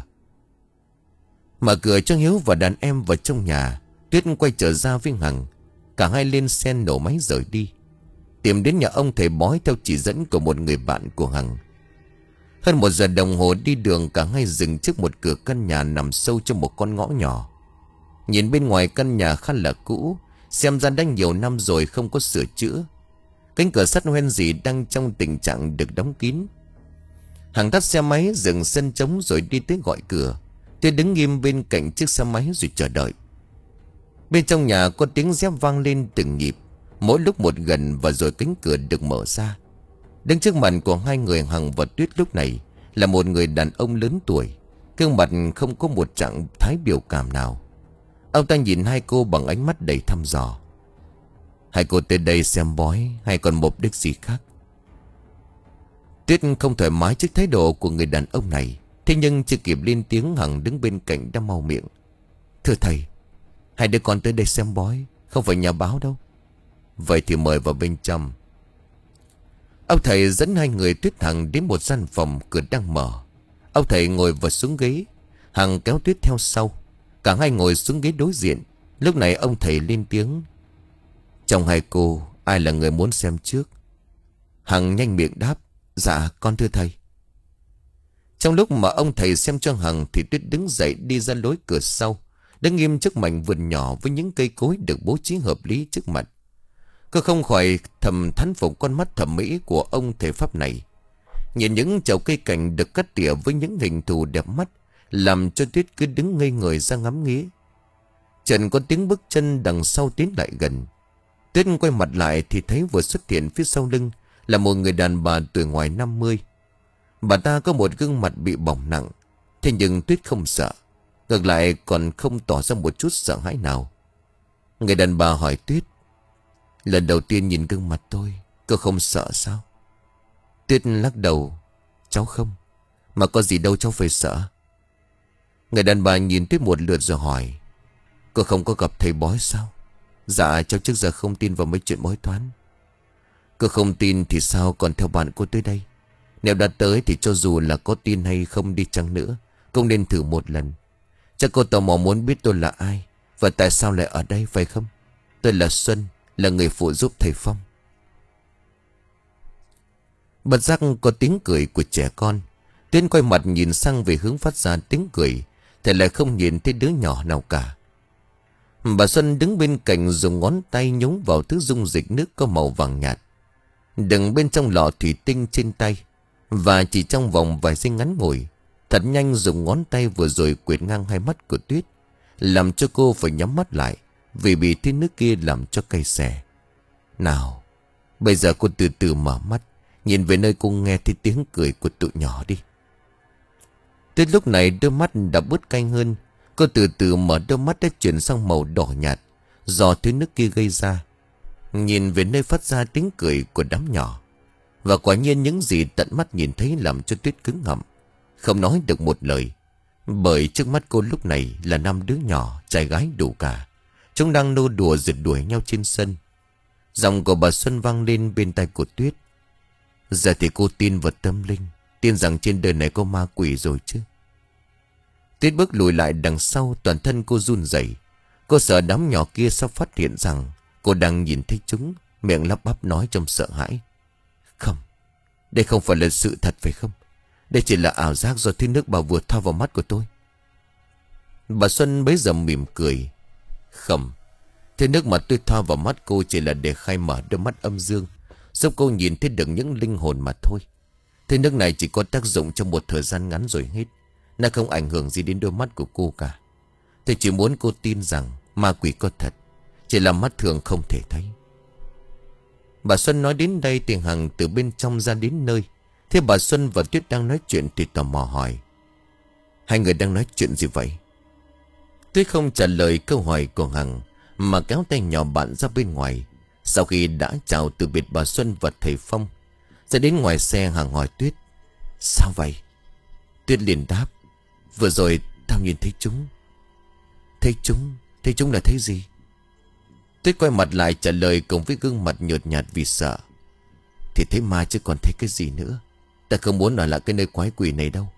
Mở cửa cho Hiếu và đàn em vào trong nhà, Tuyết quay trở ra với Hằng. Cả hai lên xe nổ máy rời đi, tìm đến nhà ông thầy bói theo chỉ dẫn của một người bạn của Hằng. Hơn một giờ đồng hồ đi đường, cả hai dừng trước một cửa căn nhà nằm sâu trong một con ngõ nhỏ. Nhìn bên ngoài căn nhà khá là cũ, xem ra đã nhiều năm rồi không có sửa chữa. Cánh cửa sắt hoen dỉ đang trong tình trạng được đóng kín. Hằng tắt xe máy dừng sân trống rồi đi tới gọi cửa. Tuyết đứng nghiêm bên cạnh chiếc xe máy rồi chờ đợi. Bên trong nhà có tiếng dép vang lên từng nhịp, mỗi lúc một gần, và rồi cánh cửa được mở ra. Đứng trước mặt của hai người Hằng và Tuyết lúc này là một người đàn ông lớn tuổi. Gương mặt không có một trạng thái biểu cảm nào. Ông ta nhìn hai cô bằng ánh mắt đầy thăm dò. Hai cô tới đây xem bói hay còn mục đích gì khác? Tuyết không thoải mái trước thái độ của người đàn ông này. Thế nhưng chưa kịp lên tiếng, Hằng đứng bên cạnh đã mau miệng. Thưa thầy, hai đứa con tới đây xem bói, không phải nhà báo đâu. Vậy thì mời vào bên trong. Ông thầy dẫn hai người Tuyết Hằng đến một gian phòng, cửa đang mở. Ông thầy ngồi vào xuống ghế, Hằng kéo Tuyết theo sau. Cả hai ngồi xuống ghế đối diện. Lúc này ông thầy lên tiếng. Trong hai cô, ai là người muốn xem trước? Hằng nhanh miệng đáp. Dạ con thưa thầy. Trong lúc mà ông thầy xem cho Hằng thì Tuyết đứng dậy đi ra lối cửa sau, đứng nghiêm trước mảnh vườn nhỏ với những cây cối được bố trí hợp lý trước mặt. Cô không khỏi thầm thán phục con mắt thẩm mỹ của ông thầy pháp này. Nhìn những chậu cây cảnh được cắt tỉa với những hình thù đẹp mắt, làm cho Tuyết cứ đứng ngây người ra ngắm nghía. Trần có tiếng bước chân đằng sau tiến lại gần. Tuyết quay mặt lại thì thấy vừa xuất hiện phía sau lưng là một người đàn bà tuổi ngoài năm mươi. Bà ta có một gương mặt bị bỏng nặng. Thế nhưng Tuyết không sợ, ngược lại còn không tỏ ra một chút sợ hãi nào. Người đàn bà hỏi Tuyết. Lần đầu tiên nhìn gương mặt tôi, cô không sợ sao? Tuyết lắc đầu. Cháu không. Mà có gì đâu cháu phải sợ. Người đàn bà nhìn Tuyết một lượt rồi hỏi. Cô không có gặp thầy bói sao? Dạ cháu trước giờ không tin vào mấy chuyện bói toán. Cô không tin thì sao còn theo bạn cô tới đây? Nếu đã tới thì cho dù là có tin hay không đi chăng nữa, cũng nên thử một lần. Chắc cô tò mò muốn biết tôi là ai và tại sao lại ở đây phải không? Tôi là Xuân, là người phụ giúp thầy Phong. Bật giác có tiếng cười của trẻ con. Tuyết quay mặt nhìn sang về hướng phát ra tiếng cười, thầy lại không nhìn thấy đứa nhỏ nào cả. Bà Xuân đứng bên cạnh dùng ngón tay nhúng vào thứ dung dịch nước có màu vàng nhạt, đựng bên trong lọ thủy tinh trên tay. Và chỉ trong vòng vài giây ngắn ngủi, thật nhanh dùng ngón tay vừa rồi quệt ngang hai mắt của Tuyết, làm cho cô phải nhắm mắt lại vì bị thứ nước kia làm cho cay xè. Nào, bây giờ cô từ từ mở mắt, nhìn về nơi cô nghe thấy tiếng cười của tụi nhỏ đi. Tuyết lúc này đôi mắt đã bớt cay hơn. Cô từ từ mở đôi mắt đã chuyển sang màu đỏ nhạt do thứ nước kia gây ra, nhìn về nơi phát ra tiếng cười của đám nhỏ. Và quả nhiên những gì tận mắt nhìn thấy làm cho Tuyết cứng họng, không nói được một lời. Bởi trước mắt cô lúc này là năm đứa nhỏ, trai gái đủ cả. Chúng đang nô đùa rượt đuổi nhau trên sân. Giọng của bà Xuân vang lên bên tai của Tuyết. Giờ thì cô tin vào tâm linh, tin rằng trên đời này có ma quỷ rồi chứ? Tuyết bước lùi lại đằng sau, toàn thân cô run rẩy. Cô sợ đám nhỏ kia sắp phát hiện rằng cô đang nhìn thấy chúng, miệng lắp bắp nói trong sợ hãi. Không, đây không phải là sự thật phải không? Đây chỉ là ảo giác do thứ nước bà vừa thoa vào mắt của tôi. Bà Xuân bấy giờ mỉm cười. Không, thứ nước mà tôi thoa vào mắt cô chỉ là để khai mở đôi mắt âm dương, giúp cô nhìn thấy được những linh hồn mà thôi. Thứ nước này chỉ có tác dụng trong một thời gian ngắn rồi hết. Nó không ảnh hưởng gì đến đôi mắt của cô cả. Tôi chỉ muốn cô tin rằng ma quỷ có thật, chỉ là mắt thường không thể thấy. Bà Xuân nói đến đây thì Hằng từ bên trong ra đến nơi. Thế bà Xuân và Tuyết đang nói chuyện thì tò mò hỏi. Hai người đang nói chuyện gì vậy? Tuyết không trả lời câu hỏi của Hằng, mà kéo tay nhỏ bạn ra bên ngoài. Sau khi đã chào từ biệt bà Xuân và thầy Phong, Ra đến ngoài xe Hằng hỏi Tuyết: Sao vậy? Tuyết liền đáp: Vừa rồi tao nhìn thấy chúng. Thấy chúng? Thấy chúng là thấy gì? Tuyết quay mặt lại trả lời cùng với gương mặt nhợt nhạt vì sợ: Thì thấy ma chứ còn thấy cái gì nữa. Ta không muốn ở lại cái nơi quái quỷ này đâu.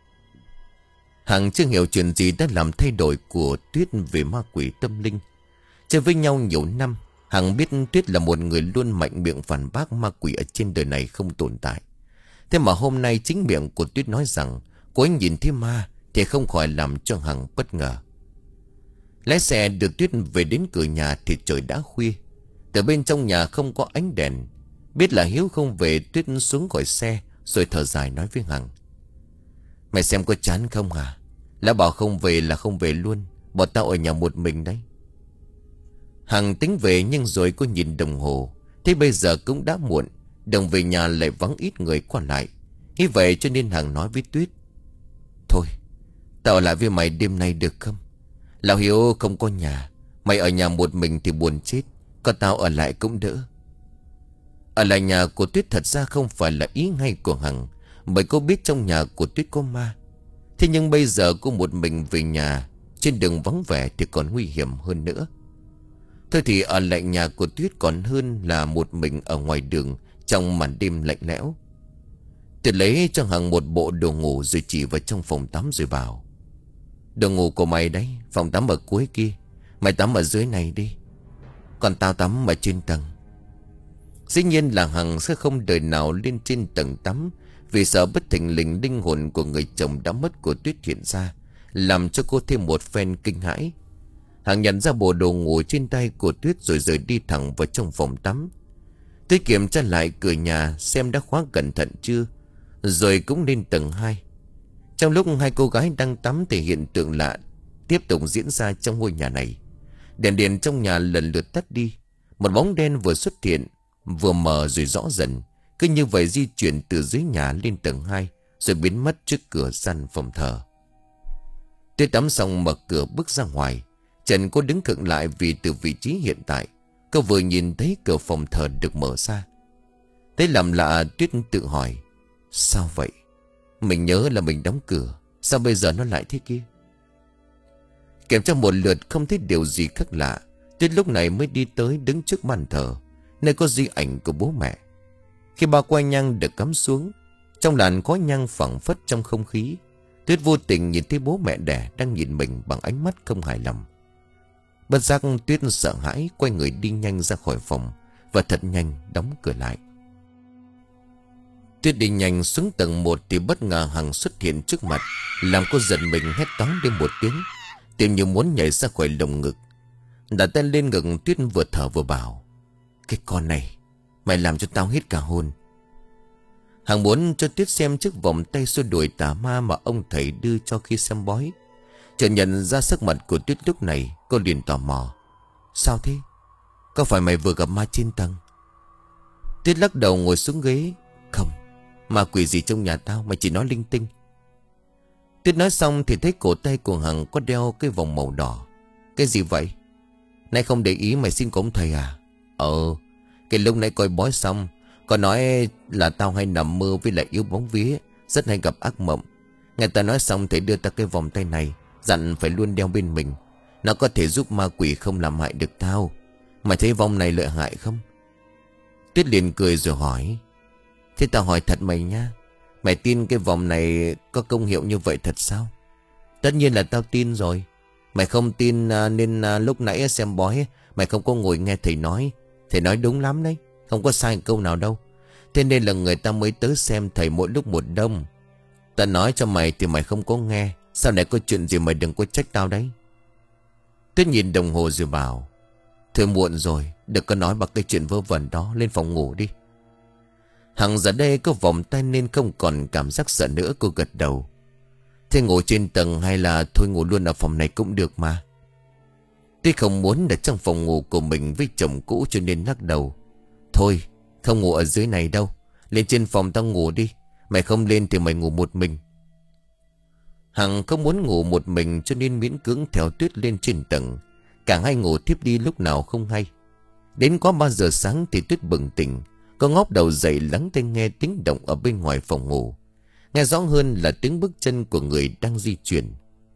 Hằng chưa hiểu chuyện gì đã làm thay đổi của Tuyết về ma quỷ tâm linh. Chơi với nhau nhiều năm, Hằng biết Tuyết là một người luôn mạnh miệng phản bác ma quỷ ở trên đời này không tồn tại. Thế mà hôm nay chính miệng của Tuyết nói rằng cô ấy nhìn thấy ma, thì không khỏi làm cho Hằng bất ngờ. Lái xe đưa Tuyết về đến cửa nhà thì trời đã khuya. Từ bên trong nhà không có ánh đèn. Biết là Hiếu không về, Tuyết xuống khỏi xe rồi thở dài nói với Hằng: Mày xem có chán không hả? Lão bảo không về là không về luôn. Bọn tao ở nhà một mình đấy. Hằng tính về nhưng rồi cô nhìn đồng hồ, thế bây giờ cũng đã muộn. Đường về nhà lại vắng ít người qua lại. Như vậy cho nên Hằng nói với Tuyết: Thôi tao ở lại với mày đêm nay được không? Lão Hiếu không có nhà, mày ở nhà một mình thì buồn chết. Còn tao ở lại cũng đỡ. Ở lại nhà của Tuyết thật ra không phải là ý ngay của Hằng, bởi cô biết trong nhà của Tuyết có ma. Thế nhưng bây giờ cô một mình về nhà, trên đường vắng vẻ thì còn nguy hiểm hơn nữa. Thôi thì ở lại nhà của Tuyết còn hơn là một mình ở ngoài đường trong màn đêm lạnh lẽo. Tuyết lấy cho Hằng một bộ đồ ngủ rồi chỉ vào trong phòng tắm rồi bảo: Đồ ngủ của mày đấy, phòng tắm ở cuối kia. Mày tắm ở dưới này đi, còn tao tắm ở trên tầng. Dĩ nhiên là Hằng sẽ không đời nào lên trên tầng tắm, vì sợ bất thình lình linh hồn của người chồng đã mất của Tuyết hiện ra, làm cho cô thêm một phen kinh hãi. Hằng nhận ra bộ đồ ngủ trên tay của Tuyết rồi rời đi thẳng vào trong phòng tắm. Tuyết kiểm tra lại cửa nhà xem đã khóa cẩn thận chưa, rồi cũng lên tầng hai. Trong lúc hai cô gái đang tắm thì hiện tượng lạ tiếp tục diễn ra trong ngôi nhà này. Đèn điện trong nhà lần lượt tắt đi. Một bóng đen vừa xuất hiện, vừa mờ rồi rõ dần, cứ như vậy di chuyển từ dưới nhà lên tầng hai, rồi biến mất trước cửa gian phòng thờ. Tuyết tắm xong mở cửa bước ra ngoài. Trần cô đứng khựng lại vì từ vị trí hiện tại, cô vừa nhìn thấy cửa phòng thờ được mở ra. Thấy làm lạ, Tuyết tự hỏi: Sao vậy? Mình nhớ là mình đóng cửa, sao bây giờ nó lại thế kia? Kiểm tra một lượt không thấy điều gì khác lạ, Tuyết lúc này mới đi tới đứng trước bàn thờ, nơi có di ảnh của bố mẹ. Khi bao que nhang được cắm xuống, trong làn khói nhang phảng phất trong không khí, Tuyết vô tình nhìn thấy bố mẹ đẻ đang nhìn mình bằng ánh mắt không hài lòng. Bất giác Tuyết sợ hãi quay người đi nhanh ra khỏi phòng và thật nhanh đóng cửa lại. Tuyết đi nhanh xuống tầng một thì bất ngờ Hằng xuất hiện trước mặt, làm cô giật mình hét toáng lên một tiếng, tim như muốn nhảy ra khỏi lồng ngực. Đặt tay lên ngực, Tuyết vừa thở vừa bảo: Cái con này, mày làm cho tao hết cả hồn. Hằng muốn cho Tuyết xem chiếc vòng tay xua đuổi tà ma mà ông thầy đưa cho khi xem bói. Chợt nhận ra sắc mặt của Tuyết lúc này, cô liền tò mò: Sao thế? Có phải mày vừa gặp ma trên tầng? Tuyết lắc đầu ngồi xuống ghế: Không, ma quỷ gì trong nhà tao, mày chỉ nói linh tinh. Tuyết nói xong thì thấy cổ tay của Hằng có đeo cái vòng màu đỏ. Cái gì vậy? Nay không để ý mày xin của ông thầy à? Ờ, cái lúc nãy coi bói xong, có nói là tao hay nằm mơ với lại yếu bóng vía, rất hay gặp ác mộng. Nghe ta nói xong thầy đưa ta cái vòng tay này, dặn phải luôn đeo bên mình. Nó có thể giúp ma quỷ không làm hại được tao. Mày thấy vòng này lợi hại không? Tuyết liền cười rồi hỏi: Thế tao hỏi thật mày nha, mày tin cái vòng này có công hiệu như vậy thật sao? Tất nhiên là tao tin rồi. Mày không tin nên lúc nãy xem bói mày không có ngồi nghe thầy nói. Thầy nói đúng lắm đấy, không có sai câu nào đâu. Thế nên là người ta mới tới xem thầy mỗi lúc một đông. Ta nói cho mày thì mày không có nghe. Sau này có chuyện gì mày đừng có trách tao đấy. Tuyết nhìn đồng hồ rồi bảo: Thôi muộn rồi, đừng có nói bằng cái chuyện vớ vẩn đó, lên phòng ngủ đi. Hằng giờ đây có vòng tay nên không còn cảm giác sợ nữa, cô gật đầu. Thế ngủ trên tầng hay là thôi ngủ luôn ở phòng này cũng được mà. Tuyết không muốn ở trong phòng ngủ của mình với chồng cũ cho nên lắc đầu: Thôi, không ngủ ở dưới này đâu, lên trên phòng tao ngủ đi. Mày không lên thì mày ngủ một mình. Hằng không muốn ngủ một mình cho nên miễn cưỡng theo Tuyết lên trên tầng. Cả hai ngủ tiếp đi lúc nào không hay. Đến quá ba giờ sáng thì Tuyết bừng tỉnh. Cô ngóc đầu dậy lắng tai nghe tiếng động ở bên ngoài phòng ngủ. Nghe rõ hơn là tiếng bước chân của người đang di chuyển.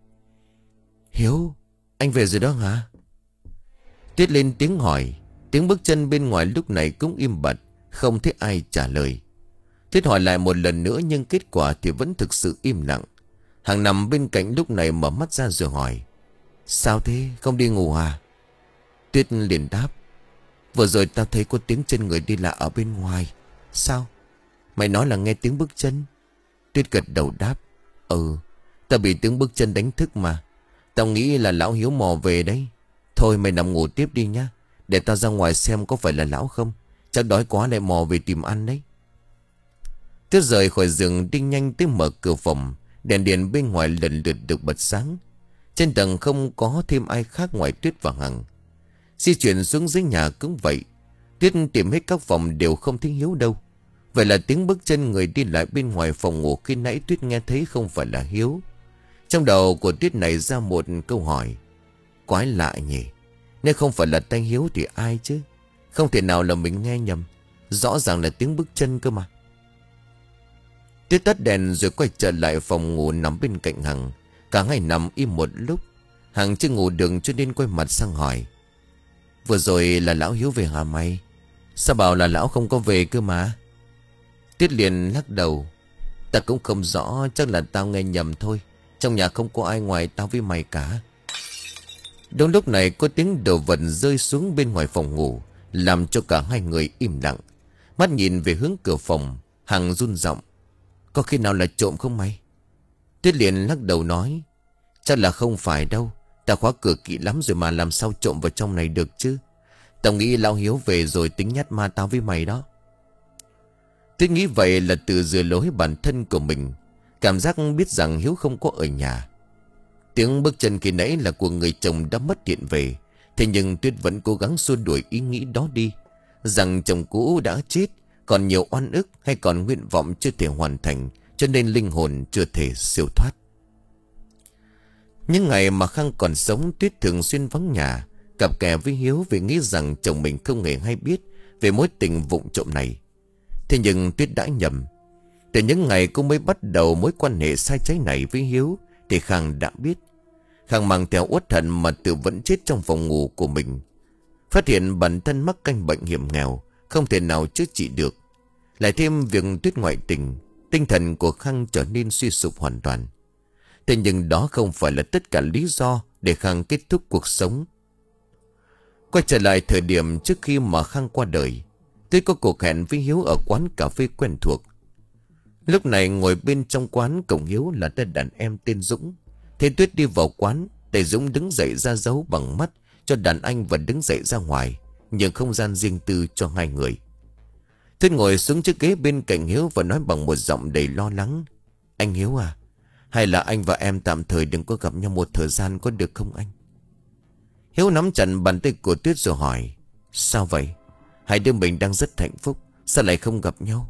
Hiếu, anh về rồi đó hả? Tuyết lên tiếng hỏi. Tiếng bước chân bên ngoài lúc này cũng im bặt, không thấy ai trả lời. Tuyết hỏi lại một lần nữa nhưng kết quả thì vẫn thực sự im lặng. Hằng nằm bên cạnh lúc này mở mắt ra rồi hỏi. Sao thế, không đi ngủ à? Tuyết liền đáp. Vừa rồi tao thấy có tiếng chân người đi lạ ở bên ngoài. Sao? Mày nói là nghe tiếng bước chân? Tuyết gật đầu đáp. Ừ, tao bị tiếng bước chân đánh thức mà. Tao nghĩ là lão Hiếu mò về đấy. Thôi mày nằm ngủ tiếp đi nhá. Để tao ra ngoài xem có phải là lão không. Chắc đói quá lại mò về tìm ăn đấy. Tuyết rời khỏi giường đi nhanh tới mở cửa phòng. Đèn điện bên ngoài lần lượt được bật sáng. Trên tầng không có thêm ai khác ngoài Tuyết và Hằng. Di chuyển xuống dưới nhà cũng vậy. Tuyết tìm hết các phòng đều không thấy Hiếu đâu. Vậy là tiếng bước chân người đi lại bên ngoài phòng ngủ khi nãy Tuyết nghe thấy không phải là Hiếu. Trong đầu của Tuyết này ra một câu hỏi. Quái lạ nhỉ. Nếu không phải là tay Hiếu thì ai chứ? Không thể nào là mình nghe nhầm. Rõ ràng là tiếng bước chân cơ mà. Tuyết tắt đèn rồi quay trở lại phòng ngủ nằm bên cạnh Hằng. Cả ngày nằm im một lúc. Hằng chưa ngủ được cho nên quay mặt sang hỏi. Vừa rồi là lão Hiếu về hả mày? Sao bảo là lão không có về cơ mà? Tuyết liền lắc đầu. Ta cũng không rõ, chắc là tao nghe nhầm thôi. Trong nhà không có ai ngoài tao với mày cả. Đúng lúc này có tiếng đồ vật rơi xuống bên ngoài phòng ngủ, làm cho cả hai người im lặng. Mắt nhìn về hướng cửa phòng. Hằng run giọng. Có khi nào là trộm không mày? Tuyết liền lắc đầu nói. Chắc là không phải đâu. Ta khóa cửa kỹ lắm rồi mà làm sao trộm vào trong này được chứ. Tao nghĩ lão Hiếu về rồi tính nhát ma tao với mày đó. Tuyết nghĩ vậy là tự dừa lối bản thân của mình. Cảm giác biết rằng Hiếu không có ở nhà. Tiếng bước chân khi nãy là của người chồng đã mất điện về. Thế nhưng Tuyết vẫn cố gắng xua đuổi ý nghĩ đó đi. Rằng chồng cũ đã chết, còn nhiều oan ức hay còn nguyện vọng chưa thể hoàn thành, cho nên linh hồn chưa thể siêu thoát. Những ngày mà Khang còn sống, Tuyết thường xuyên vắng nhà, cặp kè với Hiếu vì nghĩ rằng chồng mình không hề hay biết về mối tình vụng trộm này. Thế nhưng Tuyết đã nhầm. Từ những ngày cô mới bắt đầu mối quan hệ sai trái này với Hiếu thì Khang đã biết. Khang mang theo uất hận mà tự vẫn chết trong phòng ngủ của mình. Phát hiện bản thân mắc căn bệnh hiểm nghèo, không thể nào chữa trị được. Lại thêm việc Tuyết ngoại tình, tinh thần của Khang trở nên suy sụp hoàn toàn. Thế nhưng đó không phải là tất cả lý do để Khang kết thúc cuộc sống. Quay trở lại thời điểm trước khi mà Khang qua đời, Tuyết có cuộc hẹn với Hiếu ở quán cà phê quen thuộc. Lúc này ngồi bên trong quán cổng Hiếu là tên đàn em tên Dũng. Thế Tuyết đi vào quán, để Dũng đứng dậy ra dấu bằng mắt cho đàn anh và đứng dậy ra ngoài, nhường không gian riêng tư cho hai người. Tuyết ngồi xuống chiếc ghế bên cạnh Hiếu và nói bằng một giọng đầy lo lắng. Anh Hiếu à, hay là anh và em tạm thời đừng có gặp nhau một thời gian có được không anh? Hiếu nắm chặt bàn tay của Tuyết rồi hỏi. Sao vậy? Hai đứa mình đang rất hạnh phúc, sao lại không gặp nhau?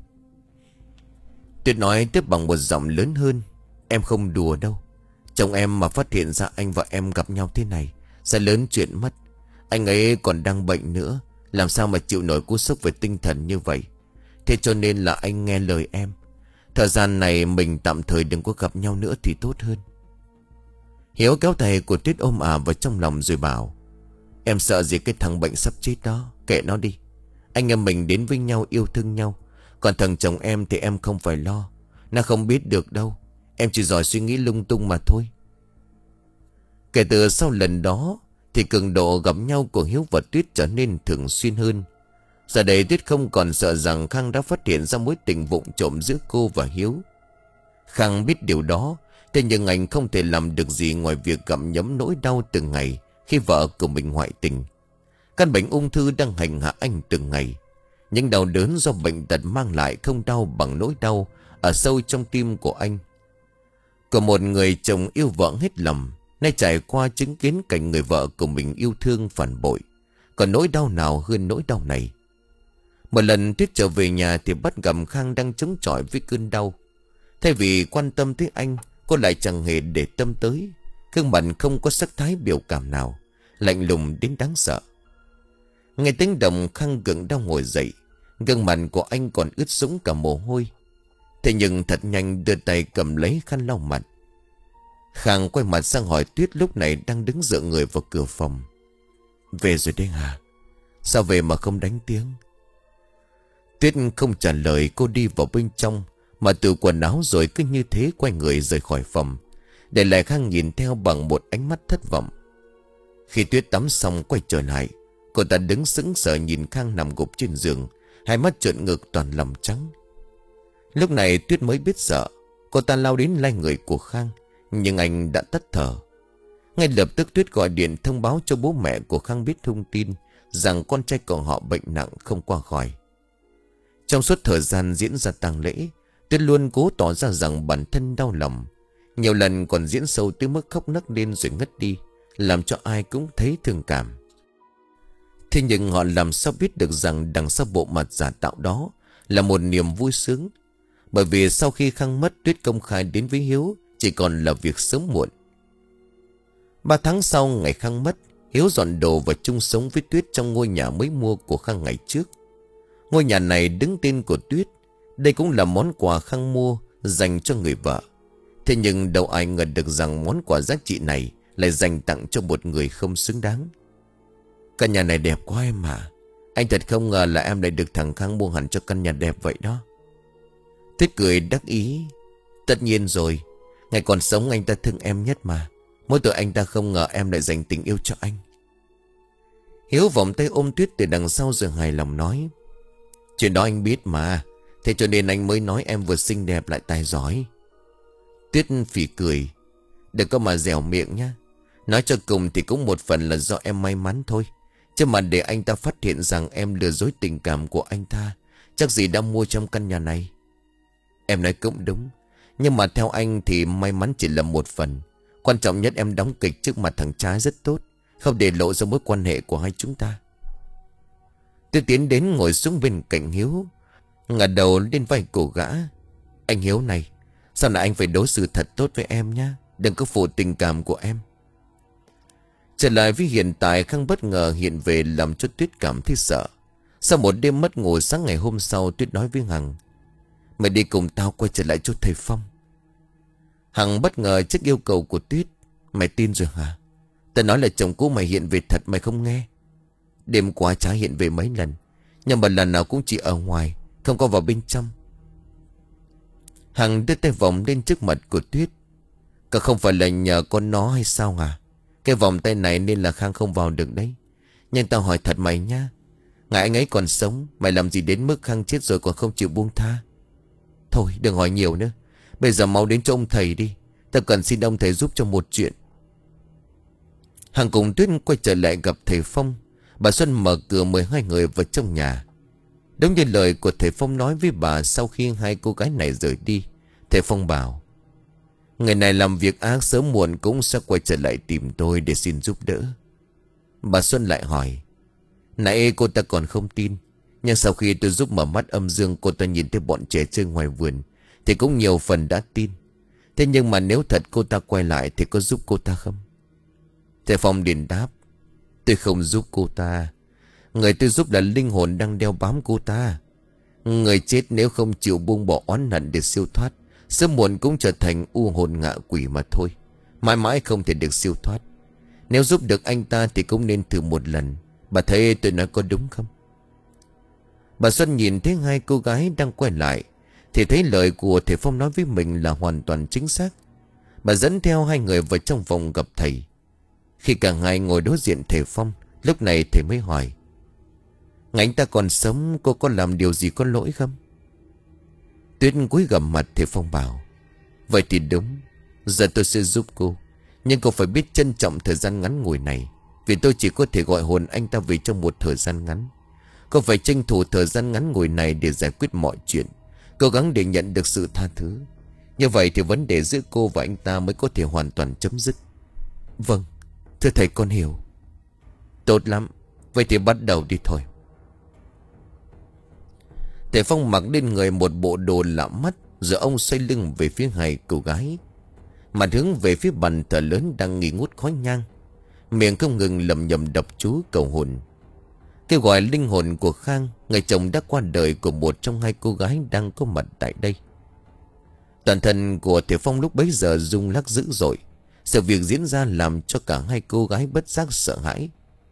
Tuyết nói tiếp bằng một giọng lớn hơn. Em không đùa đâu. Chồng em mà phát hiện ra anh và em gặp nhau thế này sẽ lớn chuyện mất. Anh ấy còn đang bệnh nữa, làm sao mà chịu nổi cú sốc về tinh thần như vậy. Thế cho nên là anh nghe lời em. Thời gian này mình tạm thời đừng có gặp nhau nữa thì tốt hơn. Hiếu kéo tay của Tuyết ôm ả vào trong lòng rồi bảo. Em sợ gì cái thằng bệnh sắp chết đó, kệ nó đi. Anh em mình đến với nhau yêu thương nhau. Còn thằng chồng em thì em không phải lo. Nó không biết được đâu. Em chỉ giỏi suy nghĩ lung tung mà thôi. Kể từ sau lần đó thì cường độ gặp nhau của Hiếu và Tuyết trở nên thường xuyên hơn. Giờ đây Tuyết không còn sợ rằng Khang đã phát hiện ra mối tình vụng trộm giữa cô và Hiếu. Khang biết điều đó, thế nhưng anh không thể làm được gì ngoài việc gặm nhấm nỗi đau từng ngày khi vợ của mình ngoại tình. Căn bệnh ung thư đang hành hạ anh từng ngày. Những đau đớn do bệnh tật mang lại không đau bằng nỗi đau ở sâu trong tim của anh. Của một người chồng yêu vợ hết lòng, nay trải qua chứng kiến cảnh người vợ của mình yêu thương phản bội, còn nỗi đau nào hơn nỗi đau này. Một lần Tuyết trở về nhà thì bắt gặp Khang đang chống chọi với cơn đau. Thay vì quan tâm tới anh, cô lại chẳng hề để tâm tới. Gương mặt không có sắc thái biểu cảm nào, lạnh lùng đến đáng sợ. Nghe tiếng động, Khang gượng đau ngồi dậy. Gương mặt của anh còn ướt sũng cả mồ hôi. Thế nhưng thật nhanh đưa tay cầm lấy khăn lau mặt. Khang quay mặt sang hỏi Tuyết lúc này đang đứng dựa người vào cửa phòng. Về rồi đấy hả? Sao về mà không đánh tiếng? Tuyết không trả lời, cô đi vào bên trong mà từ quần áo rồi cứ như thế quay người rời khỏi phòng, để lại Khang nhìn theo bằng một ánh mắt thất vọng. Khi Tuyết tắm xong quay trở lại, cô ta đứng sững sờ nhìn Khang nằm gục trên giường, hai mắt trợn ngược toàn lòng trắng. Lúc này Tuyết mới biết sợ. Cô ta lao đến lay người của Khang, nhưng anh đã tắt thở. Ngay lập tức Tuyết gọi điện thông báo cho bố mẹ của Khang biết thông tin rằng con trai của họ bệnh nặng không qua khỏi. Trong suốt thời gian diễn ra tang lễ, Tuyết luôn cố tỏ ra rằng bản thân đau lòng, nhiều lần còn diễn sâu tới mức khóc nấc lên rồi ngất đi, làm cho ai cũng thấy thương cảm. Thế nhưng họ làm sao biết được rằng đằng sau bộ mặt giả tạo đó là một niềm vui sướng. Bởi vì sau khi Khang mất, Tuyết công khai đến với Hiếu chỉ còn là việc sớm muộn. Ba tháng sau ngày Khang mất, Hiếu dọn đồ và chung sống với Tuyết trong ngôi nhà mới mua của Khang ngày trước. Ngôi nhà này đứng tên của Tuyết. Đây cũng là món quà Khang mua dành cho người vợ. Thế nhưng đâu ai ngờ được rằng món quà giá trị này lại dành tặng cho một người không xứng đáng. Căn nhà này đẹp quá em à. Anh thật không ngờ là em lại được thằng Khang mua hẳn cho căn nhà đẹp vậy đó. Tuyết cười đắc ý. Tất nhiên rồi, ngày còn sống anh ta thương em nhất mà. Mỗi tội anh ta không ngờ em lại dành tình yêu cho anh. Hiếu vòng tay ôm Tuyết từ đằng sau rồi hài lòng nói. Chuyện đó anh biết mà. Thế cho nên anh mới nói em vừa xinh đẹp lại tài giỏi. Tuyết phì cười. Đừng có mà dẻo miệng nhá. Nói cho cùng thì cũng một phần là do em may mắn thôi. Chứ mà để anh ta phát hiện rằng em lừa dối tình cảm của anh ta, chắc gì đã mua trong căn nhà này. Em nói cũng đúng. Nhưng mà theo anh thì may mắn chỉ là một phần. Quan trọng nhất em đóng kịch trước mặt thằng trai rất tốt, không để lộ ra mối quan hệ của hai chúng ta. Tôi tiến đến ngồi xuống bên cạnh Hiếu, ngả đầu lên vai cổ gã. Anh Hiếu này, sau này anh phải đối xử thật tốt với em nhé. Đừng có phụ tình cảm của em. Trở lại với hiện tại, Khang bất ngờ hiện về làm cho Tuyết cảm thấy sợ. Sau một đêm mất ngủ, sáng ngày hôm sau Tuyết nói với Hằng. Mày đi cùng tao quay trở lại chỗ thầy Phong. Hằng bất ngờ trước yêu cầu của Tuyết. Mày tin rồi hả? Tao nói là chồng cũ mày hiện về thật mày không nghe. Đêm qua chả hiện về mấy lần, nhưng mà lần nào cũng chỉ ở ngoài, không có vào bên trong. Hằng đưa tay vòng lên trước mặt của Tuyết. Cả không phải là nhờ con nó hay sao hả? Cái vòng tay này nên là Khang không vào được đấy. Nhưng tao hỏi thật mày nhá, ngày anh ấy còn sống, mày làm gì đến mức Khang chết rồi còn không chịu buông tha? Thôi đừng hỏi nhiều nữa. Bây giờ mau đến cho ông thầy đi. Tao cần xin ông thầy giúp cho một chuyện. Hằng cùng Tuyết quay trở lại gặp thầy Phong. Bà Xuân mở cửa mời hai người vào trong nhà. Đúng như lời của thầy Phong nói với bà, sau khi hai cô gái này rời đi, thầy Phong bảo người này làm việc ác, sớm muộn cũng sẽ quay trở lại tìm tôi để xin giúp đỡ. Bà Xuân lại hỏi. Nãy cô ta còn không tin, nhưng sau khi tôi giúp mở mắt âm dương cô ta nhìn thấy bọn trẻ chơi ngoài vườn thì cũng nhiều phần đã tin. Thế nhưng mà nếu thật cô ta quay lại thì có giúp cô ta không? Thầy Phong liền đáp. Tôi không giúp cô ta. Người tôi giúp là linh hồn đang đeo bám cô ta. Người chết nếu không chịu buông bỏ oán hận để siêu thoát, sớm muộn cũng trở thành u hồn ngạ quỷ mà thôi, mãi mãi không thể được siêu thoát. Nếu giúp được anh ta thì cũng nên thử một lần. Bà thấy tôi nói có đúng không? Bà Xuân nhìn thấy hai cô gái đang quay lại thì thấy lời của thầy Phong nói với mình là hoàn toàn chính xác. Bà dẫn theo hai người vào trong phòng gặp thầy. Khi cả hai ngồi đối diện thầy Phong, lúc này thầy mới hỏi. Ngày anh ta còn sống, cô có làm điều gì có lỗi không? Tuyết cúi gằm mặt, thầy Phong bảo. Vậy thì đúng, giờ tôi sẽ giúp cô. Nhưng cô phải biết trân trọng thời gian ngắn ngủi này, vì tôi chỉ có thể gọi hồn anh ta về trong một thời gian ngắn. Cô phải tranh thủ thời gian ngắn ngủi này để giải quyết mọi chuyện, cố gắng để nhận được sự tha thứ. Như vậy thì vấn đề giữa cô và anh ta mới có thể hoàn toàn chấm dứt. Vâng, thưa thầy con hiểu. Tốt lắm, vậy thì bắt đầu đi thôi. Thầy Phong mặc lên người một bộ đồ lạ mắt, rồi ông xoay lưng về phía hai cô gái, mặt hướng về phía bàn thờ lớn đang nghi ngút khói nhang, miệng không ngừng lẩm nhẩm đọc chú cầu hồn. kêu gọi linh hồn của Khang, người chồng đã qua đời của một trong hai cô gái đang có mặt tại đây. Toàn thân của Thể Phong lúc bấy giờ rung lắc dữ dội. Sự việc diễn ra làm cho cả hai cô gái bất giác sợ hãi.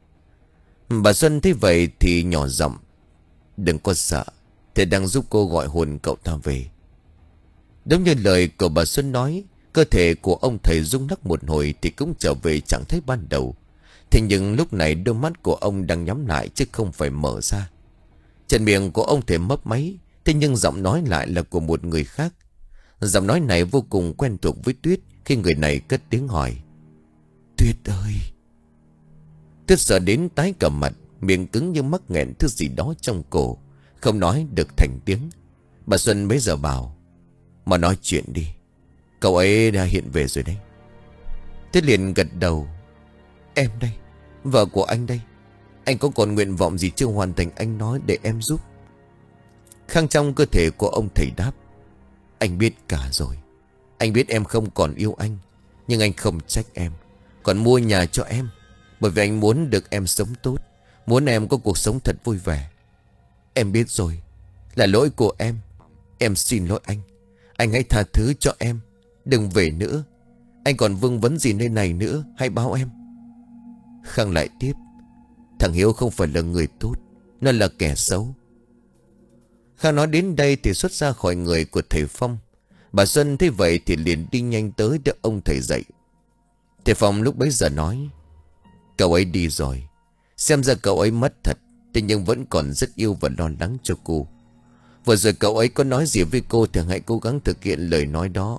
Bà Xuân thấy vậy thì nhỏ giọng: "Đừng có sợ, Thầy đang giúp cô gọi hồn cậu ta về." Đúng như lời của bà Xuân nói, cơ thể của ông thầy rung lắc một hồi thì cũng trở về trạng thái ban đầu. Thế nhưng lúc này đôi mắt của ông đang nhắm lại chứ không phải mở ra. Chân miệng của ông thầy mấp máy, thế nhưng giọng nói lại là của một người khác. Giọng nói này vô cùng quen thuộc với Tuyết khi người này cất tiếng hỏi: "Tuyết ơi!" Tuyết sợ đến tái cả mặt, miệng cứng như mắc nghẹn thứ gì đó trong cổ, không nói được thành tiếng. Bà Xuân bấy giờ bảo: "Mà nói chuyện đi, cậu ấy đã hiện về rồi đấy." Tuyết liền gật đầu: "Em đây, vợ của anh đây. Anh có còn nguyện vọng gì chưa hoàn thành anh nói để em giúp." Khang trong cơ thể của ông thầy đáp: "Anh biết cả rồi. Anh biết em không còn yêu anh, nhưng anh không trách em, còn mua nhà cho em. Bởi vì anh muốn được em sống tốt, muốn em có cuộc sống thật vui vẻ. Em biết rồi, là lỗi của em. Em xin lỗi anh. Anh hãy tha thứ cho em. Đừng về nữa. Anh còn vương vấn gì nơi này nữa, hãy báo em." Khang lại tiếp: "Thằng Hiếu không phải là người tốt, nó là kẻ xấu." Khang nói đến đây thì xuất ra khỏi người của thầy Phong. Bà Xuân thấy vậy thì liền đi nhanh tới đỡ ông thầy dậy. Thầy Phong lúc bấy giờ nói: "Cậu ấy đi rồi. Xem ra cậu ấy mất thật, thế nhưng vẫn còn rất yêu và lo lắng cho cô. Vừa rồi cậu ấy có nói gì với cô thì hãy cố gắng thực hiện lời nói đó."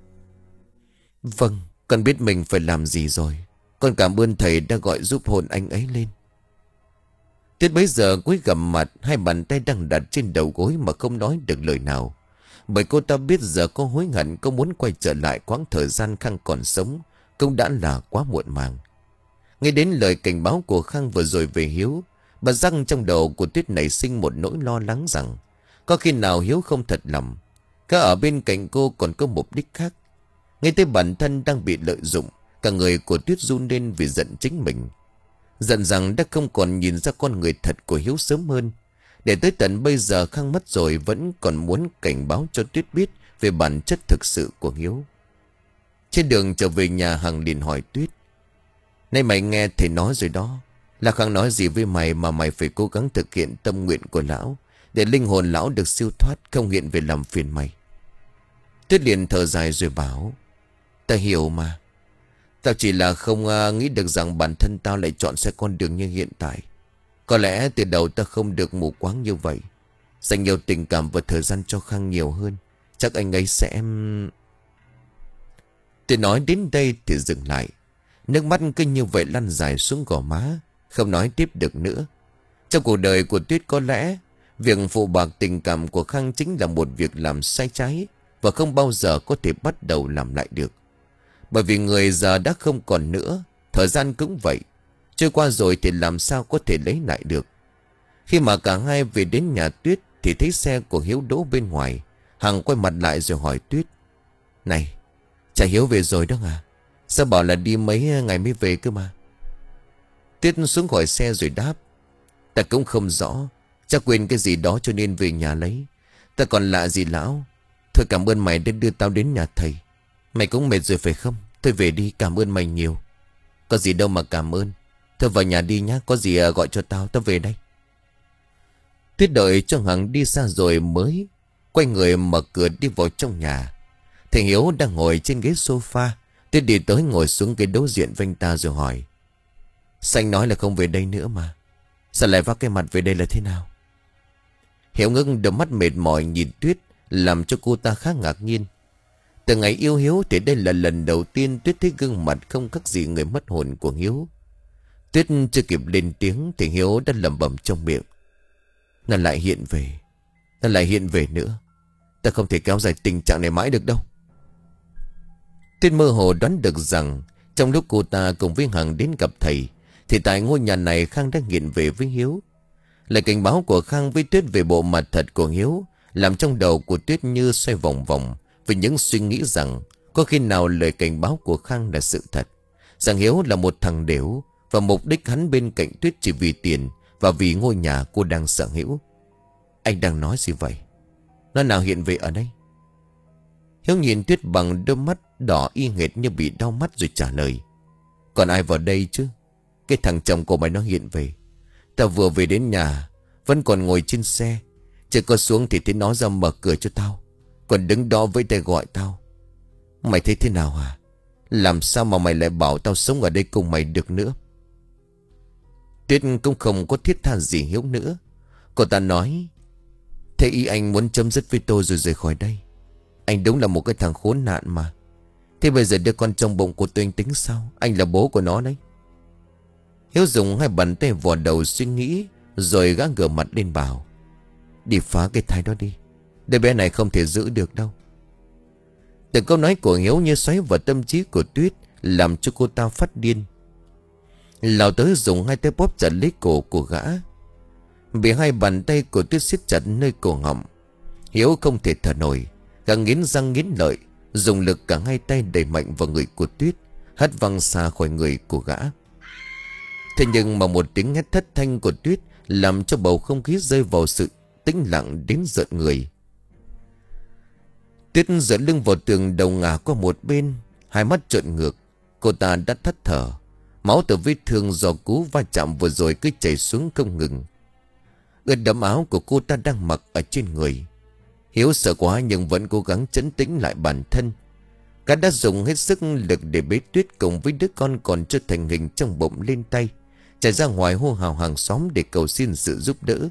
"Vâng, con biết mình phải làm gì rồi. Con cảm ơn thầy đã gọi giúp hồn anh ấy lên." Tuyết bấy giờ cúi gằm mặt, hai bàn tay đang đặt trên đầu gối mà không nói được lời nào. Bởi cô ta biết giờ có hối hận, có muốn quay trở lại quãng thời gian Khang còn sống cũng đã là quá muộn màng. Nghe đến lời cảnh báo của Khang vừa rồi về Hiếu, bà răng trong đầu của Tuyết nảy sinh một nỗi lo lắng rằng có khi nào Hiếu không thật lòng, cả ở bên cạnh cô còn có mục đích khác. Ngay tới bản thân đang bị lợi dụng, cả người của Tuyết run lên vì giận chính mình. Giận rằng đã không còn nhìn ra con người thật của Hiếu sớm hơn. Để tới tận bây giờ Khang mất rồi vẫn còn muốn cảnh báo cho Tuyết biết về bản chất thực sự của Hiếu. Trên đường trở về nhà, Hằng liền hỏi Tuyết: "Nay mày nghe thầy nói rồi đó, là Khang nói gì với mày mà mày phải cố gắng thực hiện tâm nguyện của lão, để linh hồn lão được siêu thoát, không hiện về làm phiền mày?" Tuyết liền thở dài rồi bảo: "Ta hiểu mà. Tao chỉ là không uh, nghĩ được rằng bản thân tao lại chọn sai con đường như hiện tại. Có lẽ từ đầu ta không được mù quáng như vậy, dành nhiều tình cảm và thời gian cho Khang nhiều hơn. Chắc anh ấy sẽ..." Tuyết nói đến đây thì dừng lại. Nước mắt cứ như vậy lăn dài xuống gò má, không nói tiếp được nữa. Trong cuộc đời của Tuyết có lẽ việc phụ bạc tình cảm của Khang chính là một việc làm sai trái và không bao giờ có thể bắt đầu làm lại được. Bởi vì người giờ đã không còn nữa, thời gian cũng vậy. Trôi qua rồi thì làm sao có thể lấy lại được. Khi mà cả hai về đến nhà Tuyết thì thấy xe của Hiếu đỗ bên ngoài. Hằng quay mặt lại rồi hỏi Tuyết: "Này, cha Hiếu về rồi đó à? Sao bảo là đi mấy ngày mới về cơ mà?" Tuyết xuống khỏi xe rồi đáp: "Ta cũng không rõ, cha quên cái gì đó cho nên về nhà lấy. Ta còn lạ gì lão. Thôi cảm ơn mày đã đưa tao đến nhà thầy. Mày cũng mệt rồi phải không? Thôi về đi, cảm ơn mày nhiều." "Có gì đâu mà cảm ơn. Thôi vào nhà đi nhá, có gì gọi cho tao, tao về đây." Tuyết đợi cho Hằng đi xa rồi mới quay người mở cửa đi vào trong nhà. Thầy Hiếu đang ngồi trên ghế sofa. Tuyết đi tới ngồi xuống cái đối diện với anh ta rồi hỏi: "Xanh nói là không về đây nữa mà, sao lại vác cái mặt về đây là thế nào?" Hiếu ngước đôi mắt mệt mỏi nhìn Tuyết, làm cho cô ta khá ngạc nhiên. Từ ngày yêu Hiếu thì đây là lần đầu tiên Tuyết thấy gương mặt không khác gì người mất hồn của Hiếu. Tuyết chưa kịp lên tiếng thì Hiếu đã lẩm bẩm trong miệng: "Nó lại hiện về, nó lại hiện về nữa. Ta không thể kéo dài tình trạng này mãi được đâu." Tuyết mơ hồ đoán được rằng trong lúc cô ta cùng với Hằng đến gặp thầy thì tại ngôi nhà này Khang đã hiện về với Hiếu. Lời cảnh báo của Khang với Tuyết về bộ mặt thật của Hiếu làm trong đầu của Tuyết như xoay vòng vòng với những suy nghĩ rằng có khi nào lời cảnh báo của Khang là sự thật, rằng Hiếu là một thằng đểu và mục đích hắn bên cạnh Tuyết chỉ vì tiền Và vì ngôi nhà cô đang sở hữu. Anh đang nói gì vậy? Nó nào hiện về ở đây? Hiếu nhìn Tuyết bằng đôi mắt đỏ y hệt như bị đau mắt rồi trả lời. Còn ai vào đây chứ? Cái thằng chồng của mày nó hiện về. Tao vừa về đến nhà, vẫn còn ngồi trên xe. Chưa có xuống thì thấy nó ra mở cửa cho tao. Còn đứng đó với tay gọi tao. Mày thấy thế nào hả? Làm sao mà mày lại bảo tao sống ở đây cùng mày được nữa? Tuyết cũng không có thiết tha gì Hiếu nữa. Cô ta nói, thế ý anh muốn chấm dứt với tôi rồi rời khỏi đây? Anh đúng là một cái thằng khốn nạn mà. Thế bây giờ đứa con trong bụng của tôi anh tính sao? Anh là bố của nó đấy. Hiếu dùng hai bàn tay vò đầu suy nghĩ. Rồi gã ngửa mặt lên bảo, đi phá cái thai đó đi. Đứa bé này không thể giữ được đâu. Từng câu nói của Hiếu như xoáy vào tâm trí của Tuyết, làm cho cô ta phát điên. Lão tới dùng hai tay bóp chặt lấy cổ của gã. Bị hai bàn tay của Tuyết siết chặt nơi cổ họng, Hiếu không thể thở nổi. Gã nghiến răng nghiến lợi, dùng lực cả hai tay đẩy mạnh vào người của Tuyết, hất văng xa khỏi người của gã. Thế nhưng mà một tiếng hét thất thanh của Tuyết làm cho bầu không khí rơi vào sự tĩnh lặng đến rợn người. Tuyết dựa lưng vào tường, đầu ngả qua một bên, hai mắt trợn ngược. Cô ta đã thất thở. Máu từ vết thương do cú va chạm vừa rồi cứ chảy xuống không ngừng, ướt đẫm áo của cô ta đang mặc ở trên người. Hiếu sợ quá nhưng vẫn cố gắng trấn tĩnh lại bản thân. Gã đã dùng hết sức lực để bế Tuyết cùng với đứa con còn chưa thành hình trong bụng lên tay, chạy ra ngoài hô hào hàng xóm để cầu xin sự giúp đỡ.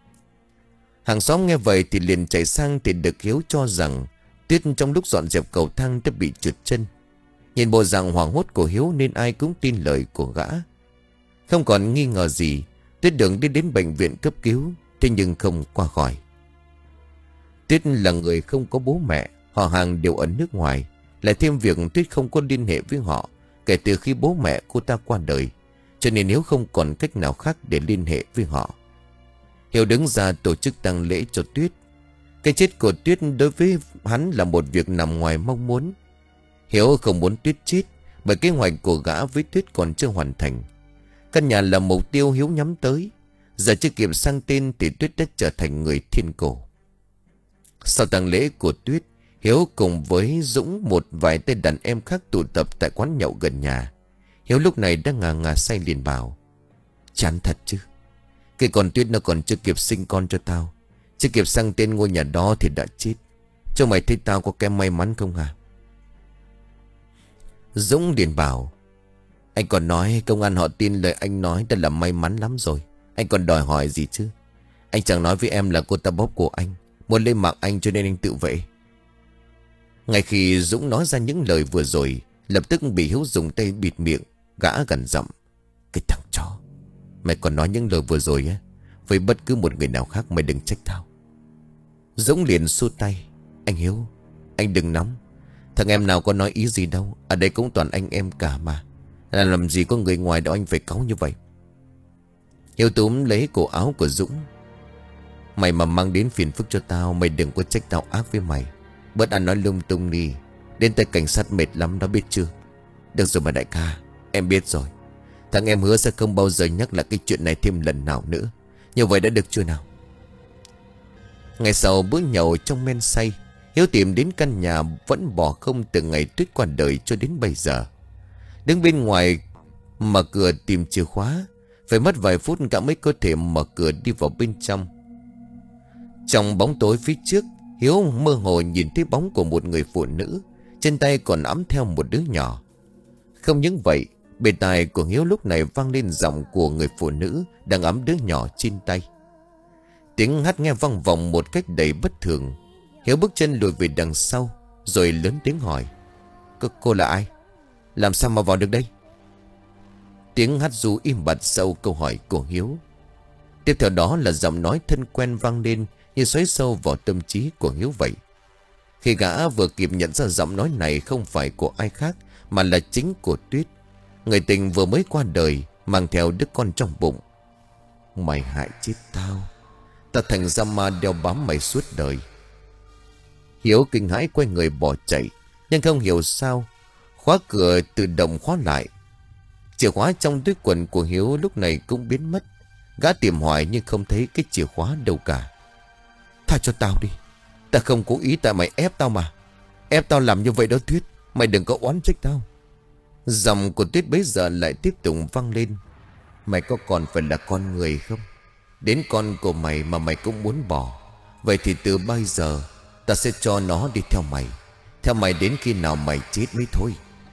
Hàng xóm nghe vậy thì liền chạy sang thì được Hiếu cho rằng Tuyết trong lúc dọn dẹp cầu thang đã bị trượt chân. Nhìn bộ dạng hoảng hốt của Hiếu nên ai cũng tin lời của gã. Không còn nghi ngờ gì, Tuyết được đi đến bệnh viện cấp cứu, thế nhưng không qua khỏi. Tuyết là người không có bố mẹ, họ hàng đều ở nước ngoài. Lại thêm việc Tuyết không có liên hệ với họ kể từ khi bố mẹ cô ta qua đời, cho nên Hiếu không còn cách nào khác để liên hệ với họ. Hiếu đứng ra tổ chức tang lễ cho Tuyết. Cái chết của Tuyết đối với hắn là một việc nằm ngoài mong muốn. Hiếu không muốn Tuyết chết, bởi kế hoạch của gã với Tuyết còn chưa hoàn thành. Căn nhà là mục tiêu Hiếu nhắm tới. Giờ chưa kịp sang tên thì Tuyết đã trở thành người thiên cổ. Sau tang lễ của Tuyết, Hiếu cùng với Dũng một vài tên đàn em khác tụ tập tại quán nhậu gần nhà. Hiếu lúc này đang ngà ngà say liền bảo, chán thật chứ. Cái con Tuyết nó còn chưa kịp sinh con cho tao, chưa kịp sang tên ngôi nhà đó thì đã chết. Cho mày thấy tao có cái may mắn không hả? Dũng liền bảo, anh còn nói công an họ tin lời anh nói đã là may mắn lắm rồi. Anh còn đòi hỏi gì chứ? Anh chẳng nói với em là cô ta bóp cổ anh, muốn lên mạng anh cho nên anh tự vệ. Ngay khi Dũng nói ra những lời vừa rồi, lập tức bị Hiếu dùng tay bịt miệng. Gã gần giọng, cái thằng chó, mày còn nói những lời vừa rồi á với bất cứ một người nào khác, mày đừng trách tao. Dũng liền xua tay, anh Hiếu, anh đừng nóng. Thằng em nào có nói ý gì đâu, ở đây cũng toàn anh em cả mà. Là làm gì có người ngoài đó anh phải cáu như vậy. Hiếu túm lấy cổ áo của Dũng, mày mà mang đến phiền phức cho tao, mày đừng có trách tao ác với mày. Bớt ăn nói lung tung đi, đến tay cảnh sát mệt lắm đó biết chưa. Được rồi mà đại ca, em biết rồi. Thằng em hứa sẽ không bao giờ nhắc lại cái chuyện này thêm lần nào nữa. Như vậy đã được chưa nào? Ngày sau bữa nhậu trong men say, Hiếu tìm đến căn nhà vẫn bỏ không từ ngày Tuyết qua đời cho đến bây giờ. Đứng bên ngoài mở cửa tìm chìa khóa, phải mất vài phút cả mới có thể mở cửa đi vào bên trong. Trong bóng tối phía trước, Hiếu mơ hồ nhìn thấy bóng của một người phụ nữ, trên tay còn ẵm theo một đứa nhỏ. Không những vậy, bên tai của Hiếu lúc này vang lên giọng của người phụ nữ đang ẵm đứa nhỏ trên tay. Tiếng hát nghe vang vọng một cách đầy bất thường. Hiếu bước chân lùi về đằng sau, rồi lớn tiếng hỏi, cô, cô là ai? Làm sao mà vào được đây? Tiếng hát ru im bặt sau câu hỏi của Hiếu. Tiếp theo đó là giọng nói thân quen vang lên như xoáy sâu vào tâm trí của Hiếu vậy. Khi gã vừa kịp nhận ra giọng nói này không phải của ai khác mà là chính của Tuyết, người tình vừa mới qua đời, mang theo đứa con trong bụng. Mày hại chết tao, ta thành ra ma đeo bám mày suốt đời. Hiếu kinh hãi quay người bỏ chạy, nhưng không hiểu sao khóa cửa tự động khóa lại. Chìa khóa trong túi quần của Hiếu lúc này cũng biến mất. Gã tìm hoài nhưng không thấy cái chìa khóa đâu cả. Tha cho tao đi. Ta không cố ý, tại mày ép tao mà. Ép tao làm như vậy đó Tuyết. Mày đừng có oán trách tao. Giọng của Tuyết bấy giờ lại tiếp tục vang lên. Mày có còn phải là con người không? Đến con của mày mà mày cũng muốn bỏ. Vậy thì từ bây giờ ta sẽ cho nó đi theo mày. Theo mày đến khi nào mày chết mới thôi.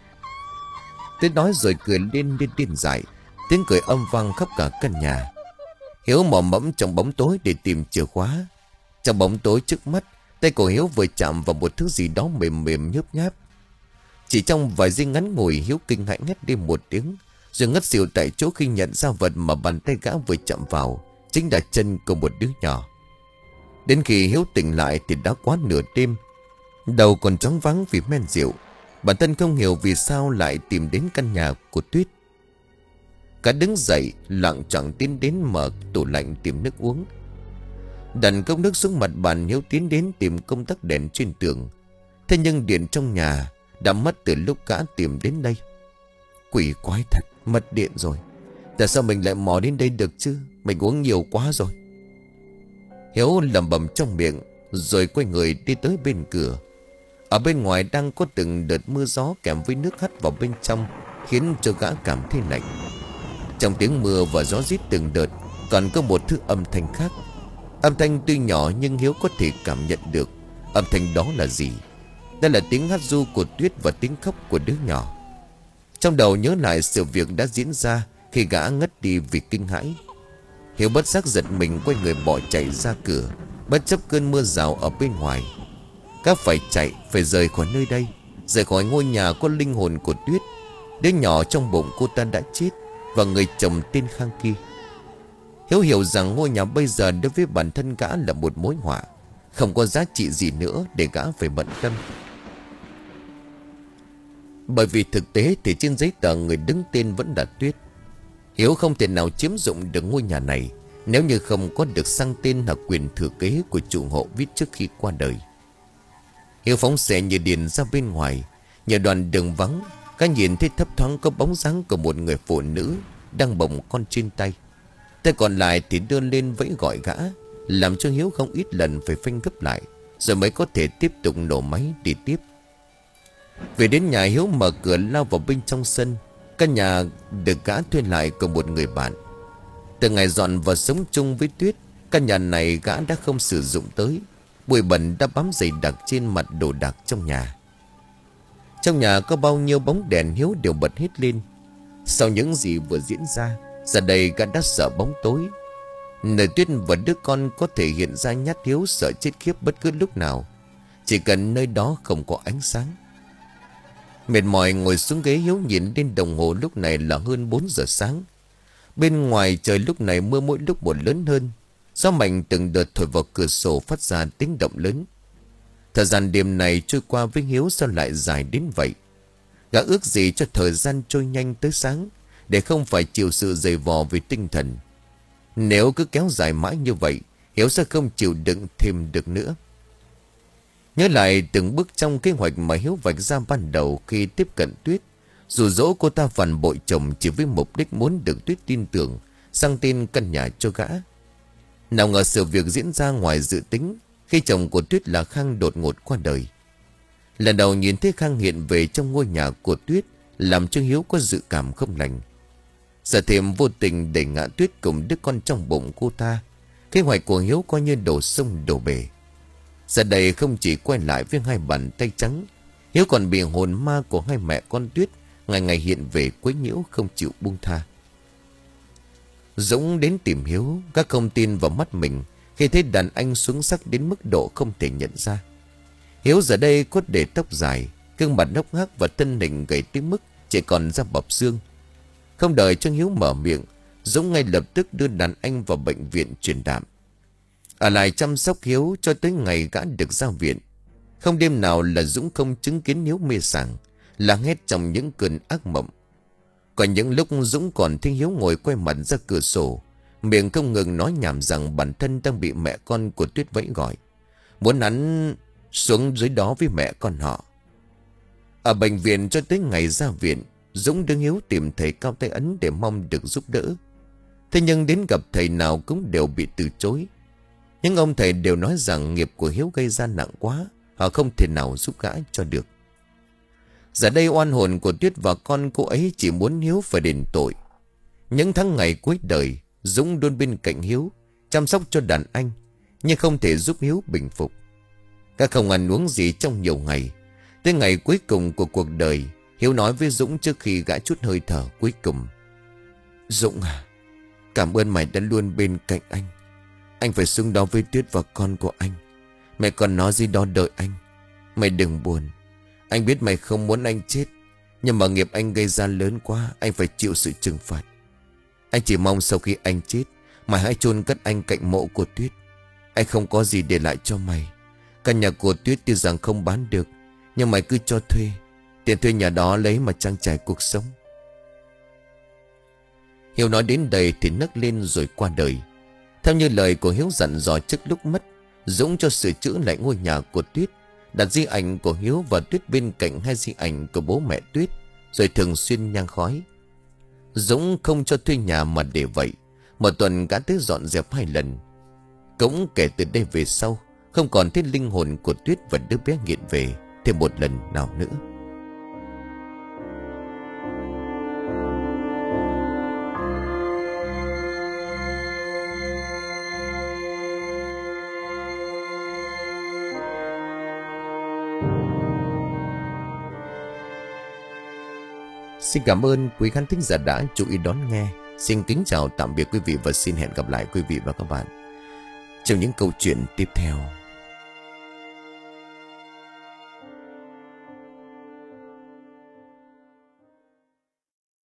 Tuyết nói rồi cười lên lên điên dại. Tiếng cười âm vang khắp cả căn nhà. Hiếu mò mẫm trong bóng tối để tìm chìa khóa. Trong bóng tối trước mắt, tay của Hiếu vừa chạm vào một thứ gì đó mềm mềm nhớp nháp. Chỉ trong vài giây ngắn ngủi, Hiếu kinh hãi hét đi một tiếng, rồi ngất xỉu tại chỗ khi nhận ra vật mà bàn tay gã vừa chạm vào chính là chân của một đứa nhỏ. Đến khi Hiếu tỉnh lại thì đã quá nửa đêm. Đầu còn choáng váng vì men rượu. Bản thân không hiểu vì sao lại tìm đến căn nhà của Tuyết. Cả đứng dậy lặng choạng tiến đến mở tủ lạnh tìm nước uống. Đặt cốc nước xuống mặt bàn, Hiếu tiến đến tìm công tắc đèn trên tường. Thế nhưng điện trong nhà đã mất từ lúc gã tìm đến đây. Quỷ quái thật, mất điện rồi. Tại sao mình lại mò đến đây được chứ? Mình uống nhiều quá rồi. Hiếu lẩm bẩm trong miệng, rồi quay người đi tới bên cửa. Ở bên ngoài đang có từng đợt mưa gió kèm với nước hắt vào bên trong, khiến cho gã cảm thấy lạnh. Trong tiếng mưa và gió rít từng đợt còn có một thứ âm thanh khác. Âm thanh tuy nhỏ nhưng Hiếu có thể cảm nhận được. Âm thanh đó là gì? Đó là tiếng hát ru của Tuyết và tiếng khóc của đứa nhỏ. Trong đầu nhớ lại sự việc đã diễn ra khi gã ngất đi vì kinh hãi. Hiếu bất giác giật mình, quay người bỏ chạy ra cửa, bất chấp cơn mưa rào ở bên ngoài. Gã phải chạy, phải rời khỏi nơi đây, rời khỏi ngôi nhà có linh hồn của Tuyết. Đứa nhỏ trong bụng cô ta đã chết, và người chồng tên Khang kia. Hiếu hiểu rằng ngôi nhà bây giờ đối với bản thân gã là một mối họa, không có giá trị gì nữa để gã phải bận tâm. Bởi vì thực tế thì trên giấy tờ người đứng tên vẫn là Tuyết. Hiếu không thể nào chiếm dụng được ngôi nhà này nếu như không có được sang tên hoặc quyền thừa kế của chủ hộ viết trước khi qua đời. Hiếu phóng xe như điên ra bên ngoài. Nhờ đoạn đường vắng, gã nhìn thấy thấp thoáng có bóng dáng của một người phụ nữ đang bồng con trên tay. Tay còn lại thì đưa lên vẫy gọi gã, làm cho Hiếu không ít lần phải phanh gấp lại, rồi mới có thể tiếp tục nổ máy đi tiếp. Về đến nhà, Hiếu mở cửa lao vào bên trong sân. Căn nhà được gã thuê lại của một người bạn. Từ ngày dọn vào sống chung với Tuyết, căn nhà này gã đã không sử dụng tới. Bụi bẩn đã bám dày đặc trên mặt đồ đạc trong nhà. Trong nhà có bao nhiêu bóng đèn Hiếu đều bật hết lên. Sau những gì vừa diễn ra, giờ đây gã đã sợ bóng tối. Nơi Tuyết và đứa con có thể hiện ra nhát Hiếu sợ chết khiếp bất cứ lúc nào, chỉ cần nơi đó không có ánh sáng. Mệt mỏi ngồi xuống ghế, Hiếu nhìn lên đồng hồ, lúc này là hơn bốn giờ sáng. Bên ngoài trời lúc này mưa mỗi lúc một lớn hơn. Gió mạnh từng đợt thổi vào cửa sổ phát ra tiếng động lớn. Thời gian đêm này trôi qua với Hiếu sao lại dài đến vậy? Gã ước gì cho thời gian trôi nhanh tới sáng, để không phải chịu sự dày vò về tinh thần. Nếu cứ kéo dài mãi như vậy, Hiếu sẽ không chịu đựng thêm được nữa. Nhớ lại từng bước trong kế hoạch mà Hiếu vạch ra ban đầu khi tiếp cận Tuyết, dụ dỗ cô ta phản bội chồng chỉ với mục đích muốn được Tuyết tin tưởng, sang tên căn nhà cho gã. Nào ngờ sự việc diễn ra ngoài dự tính khi chồng của Tuyết là Khang đột ngột qua đời. Lần đầu nhìn thấy Khang hiện về trong ngôi nhà của Tuyết làm cho Hiếu có dự cảm không lành. Giờ thêm vô tình đẩy ngã Tuyết cùng đứa con trong bụng cô ta, kế hoạch của Hiếu coi như đổ sông đổ bể. Giờ đây không chỉ quay lại với hai bàn tay trắng, Hiếu còn bị hồn ma của hai mẹ con Tuyết ngày ngày hiện về quấy nhiễu không chịu buông tha. Dũng đến tìm Hiếu, các không tin vào mắt mình khi thấy đàn anh xuống sắc đến mức độ không thể nhận ra. Hiếu giờ đây có để tóc dài, gương mặt hốc hác và thân hình gầy tới mức chỉ còn da bọc xương. Không đợi cho Hiếu mở miệng, Dũng ngay lập tức đưa đàn anh vào bệnh viện truyền đạm, ở lại chăm sóc Hiếu cho tới ngày gã được ra viện. Không đêm nào là Dũng không chứng kiến Hiếu mê sảng, lắng hét trong những cơn ác mộng. Còn những lúc Dũng còn thấy Hiếu ngồi quay mặt ra cửa sổ, miệng không ngừng nói nhảm rằng bản thân đang bị mẹ con của Tuyết vẫy gọi, muốn hắn xuống dưới đó với mẹ con họ. Ở bệnh viện cho tới ngày ra viện, Dũng đứng Hiếu tìm thầy Cao Tay Ấn để mong được giúp đỡ. Thế nhưng đến gặp thầy nào cũng đều bị từ chối. Những ông thầy đều nói rằng nghiệp của Hiếu gây ra nặng quá, họ không thể nào giúp gã cho được. Giờ đây oan hồn của Tuyết và con cô ấy chỉ muốn Hiếu phải đền tội. Những tháng ngày cuối đời, Dũng luôn bên cạnh Hiếu, chăm sóc cho đàn anh, nhưng không thể giúp Hiếu bình phục. Gã không ăn uống gì trong nhiều ngày. Tới ngày cuối cùng của cuộc đời, Hiếu nói với Dũng trước khi gã chút hơi thở cuối cùng: Dũng à, cảm ơn mày đã luôn bên cạnh anh. Anh phải xứng đó với Tuyết và con của anh. Mẹ còn nói gì đó đợi anh. Mày đừng buồn. Anh biết mày không muốn anh chết, nhưng mà nghiệp anh gây ra lớn quá, anh phải chịu sự trừng phạt. Anh chỉ mong sau khi anh chết, mày hãy chôn cất anh cạnh mộ của Tuyết. Anh không có gì để lại cho mày. Căn nhà của Tuyết tuy rằng không bán được, nhưng mày cứ cho thuê. Tiền thuê nhà đó lấy mà trang trải cuộc sống. Hiếu nói đến đây thì nấc lên rồi qua đời. Theo như lời của Hiếu dặn dò trước lúc mất, Dũng cho sửa chữa lại ngôi nhà của Tuyết, đặt di ảnh của Hiếu và Tuyết bên cạnh hai di ảnh của bố mẹ Tuyết, rồi thường xuyên nhang khói. Dũng không cho thuê nhà mà để vậy. Một tuần gã tới dọn dẹp hai lần. Cũng kể từ đây về sau, không còn thấy linh hồn của Tuyết và đứa bé nghiện về thêm một lần nào nữa. Xin cảm ơn quý khán thính giả đã chú ý đón nghe. Xin kính chào tạm biệt quý vị và xin hẹn gặp lại quý vị và các bạn trong những câu chuyện tiếp theo.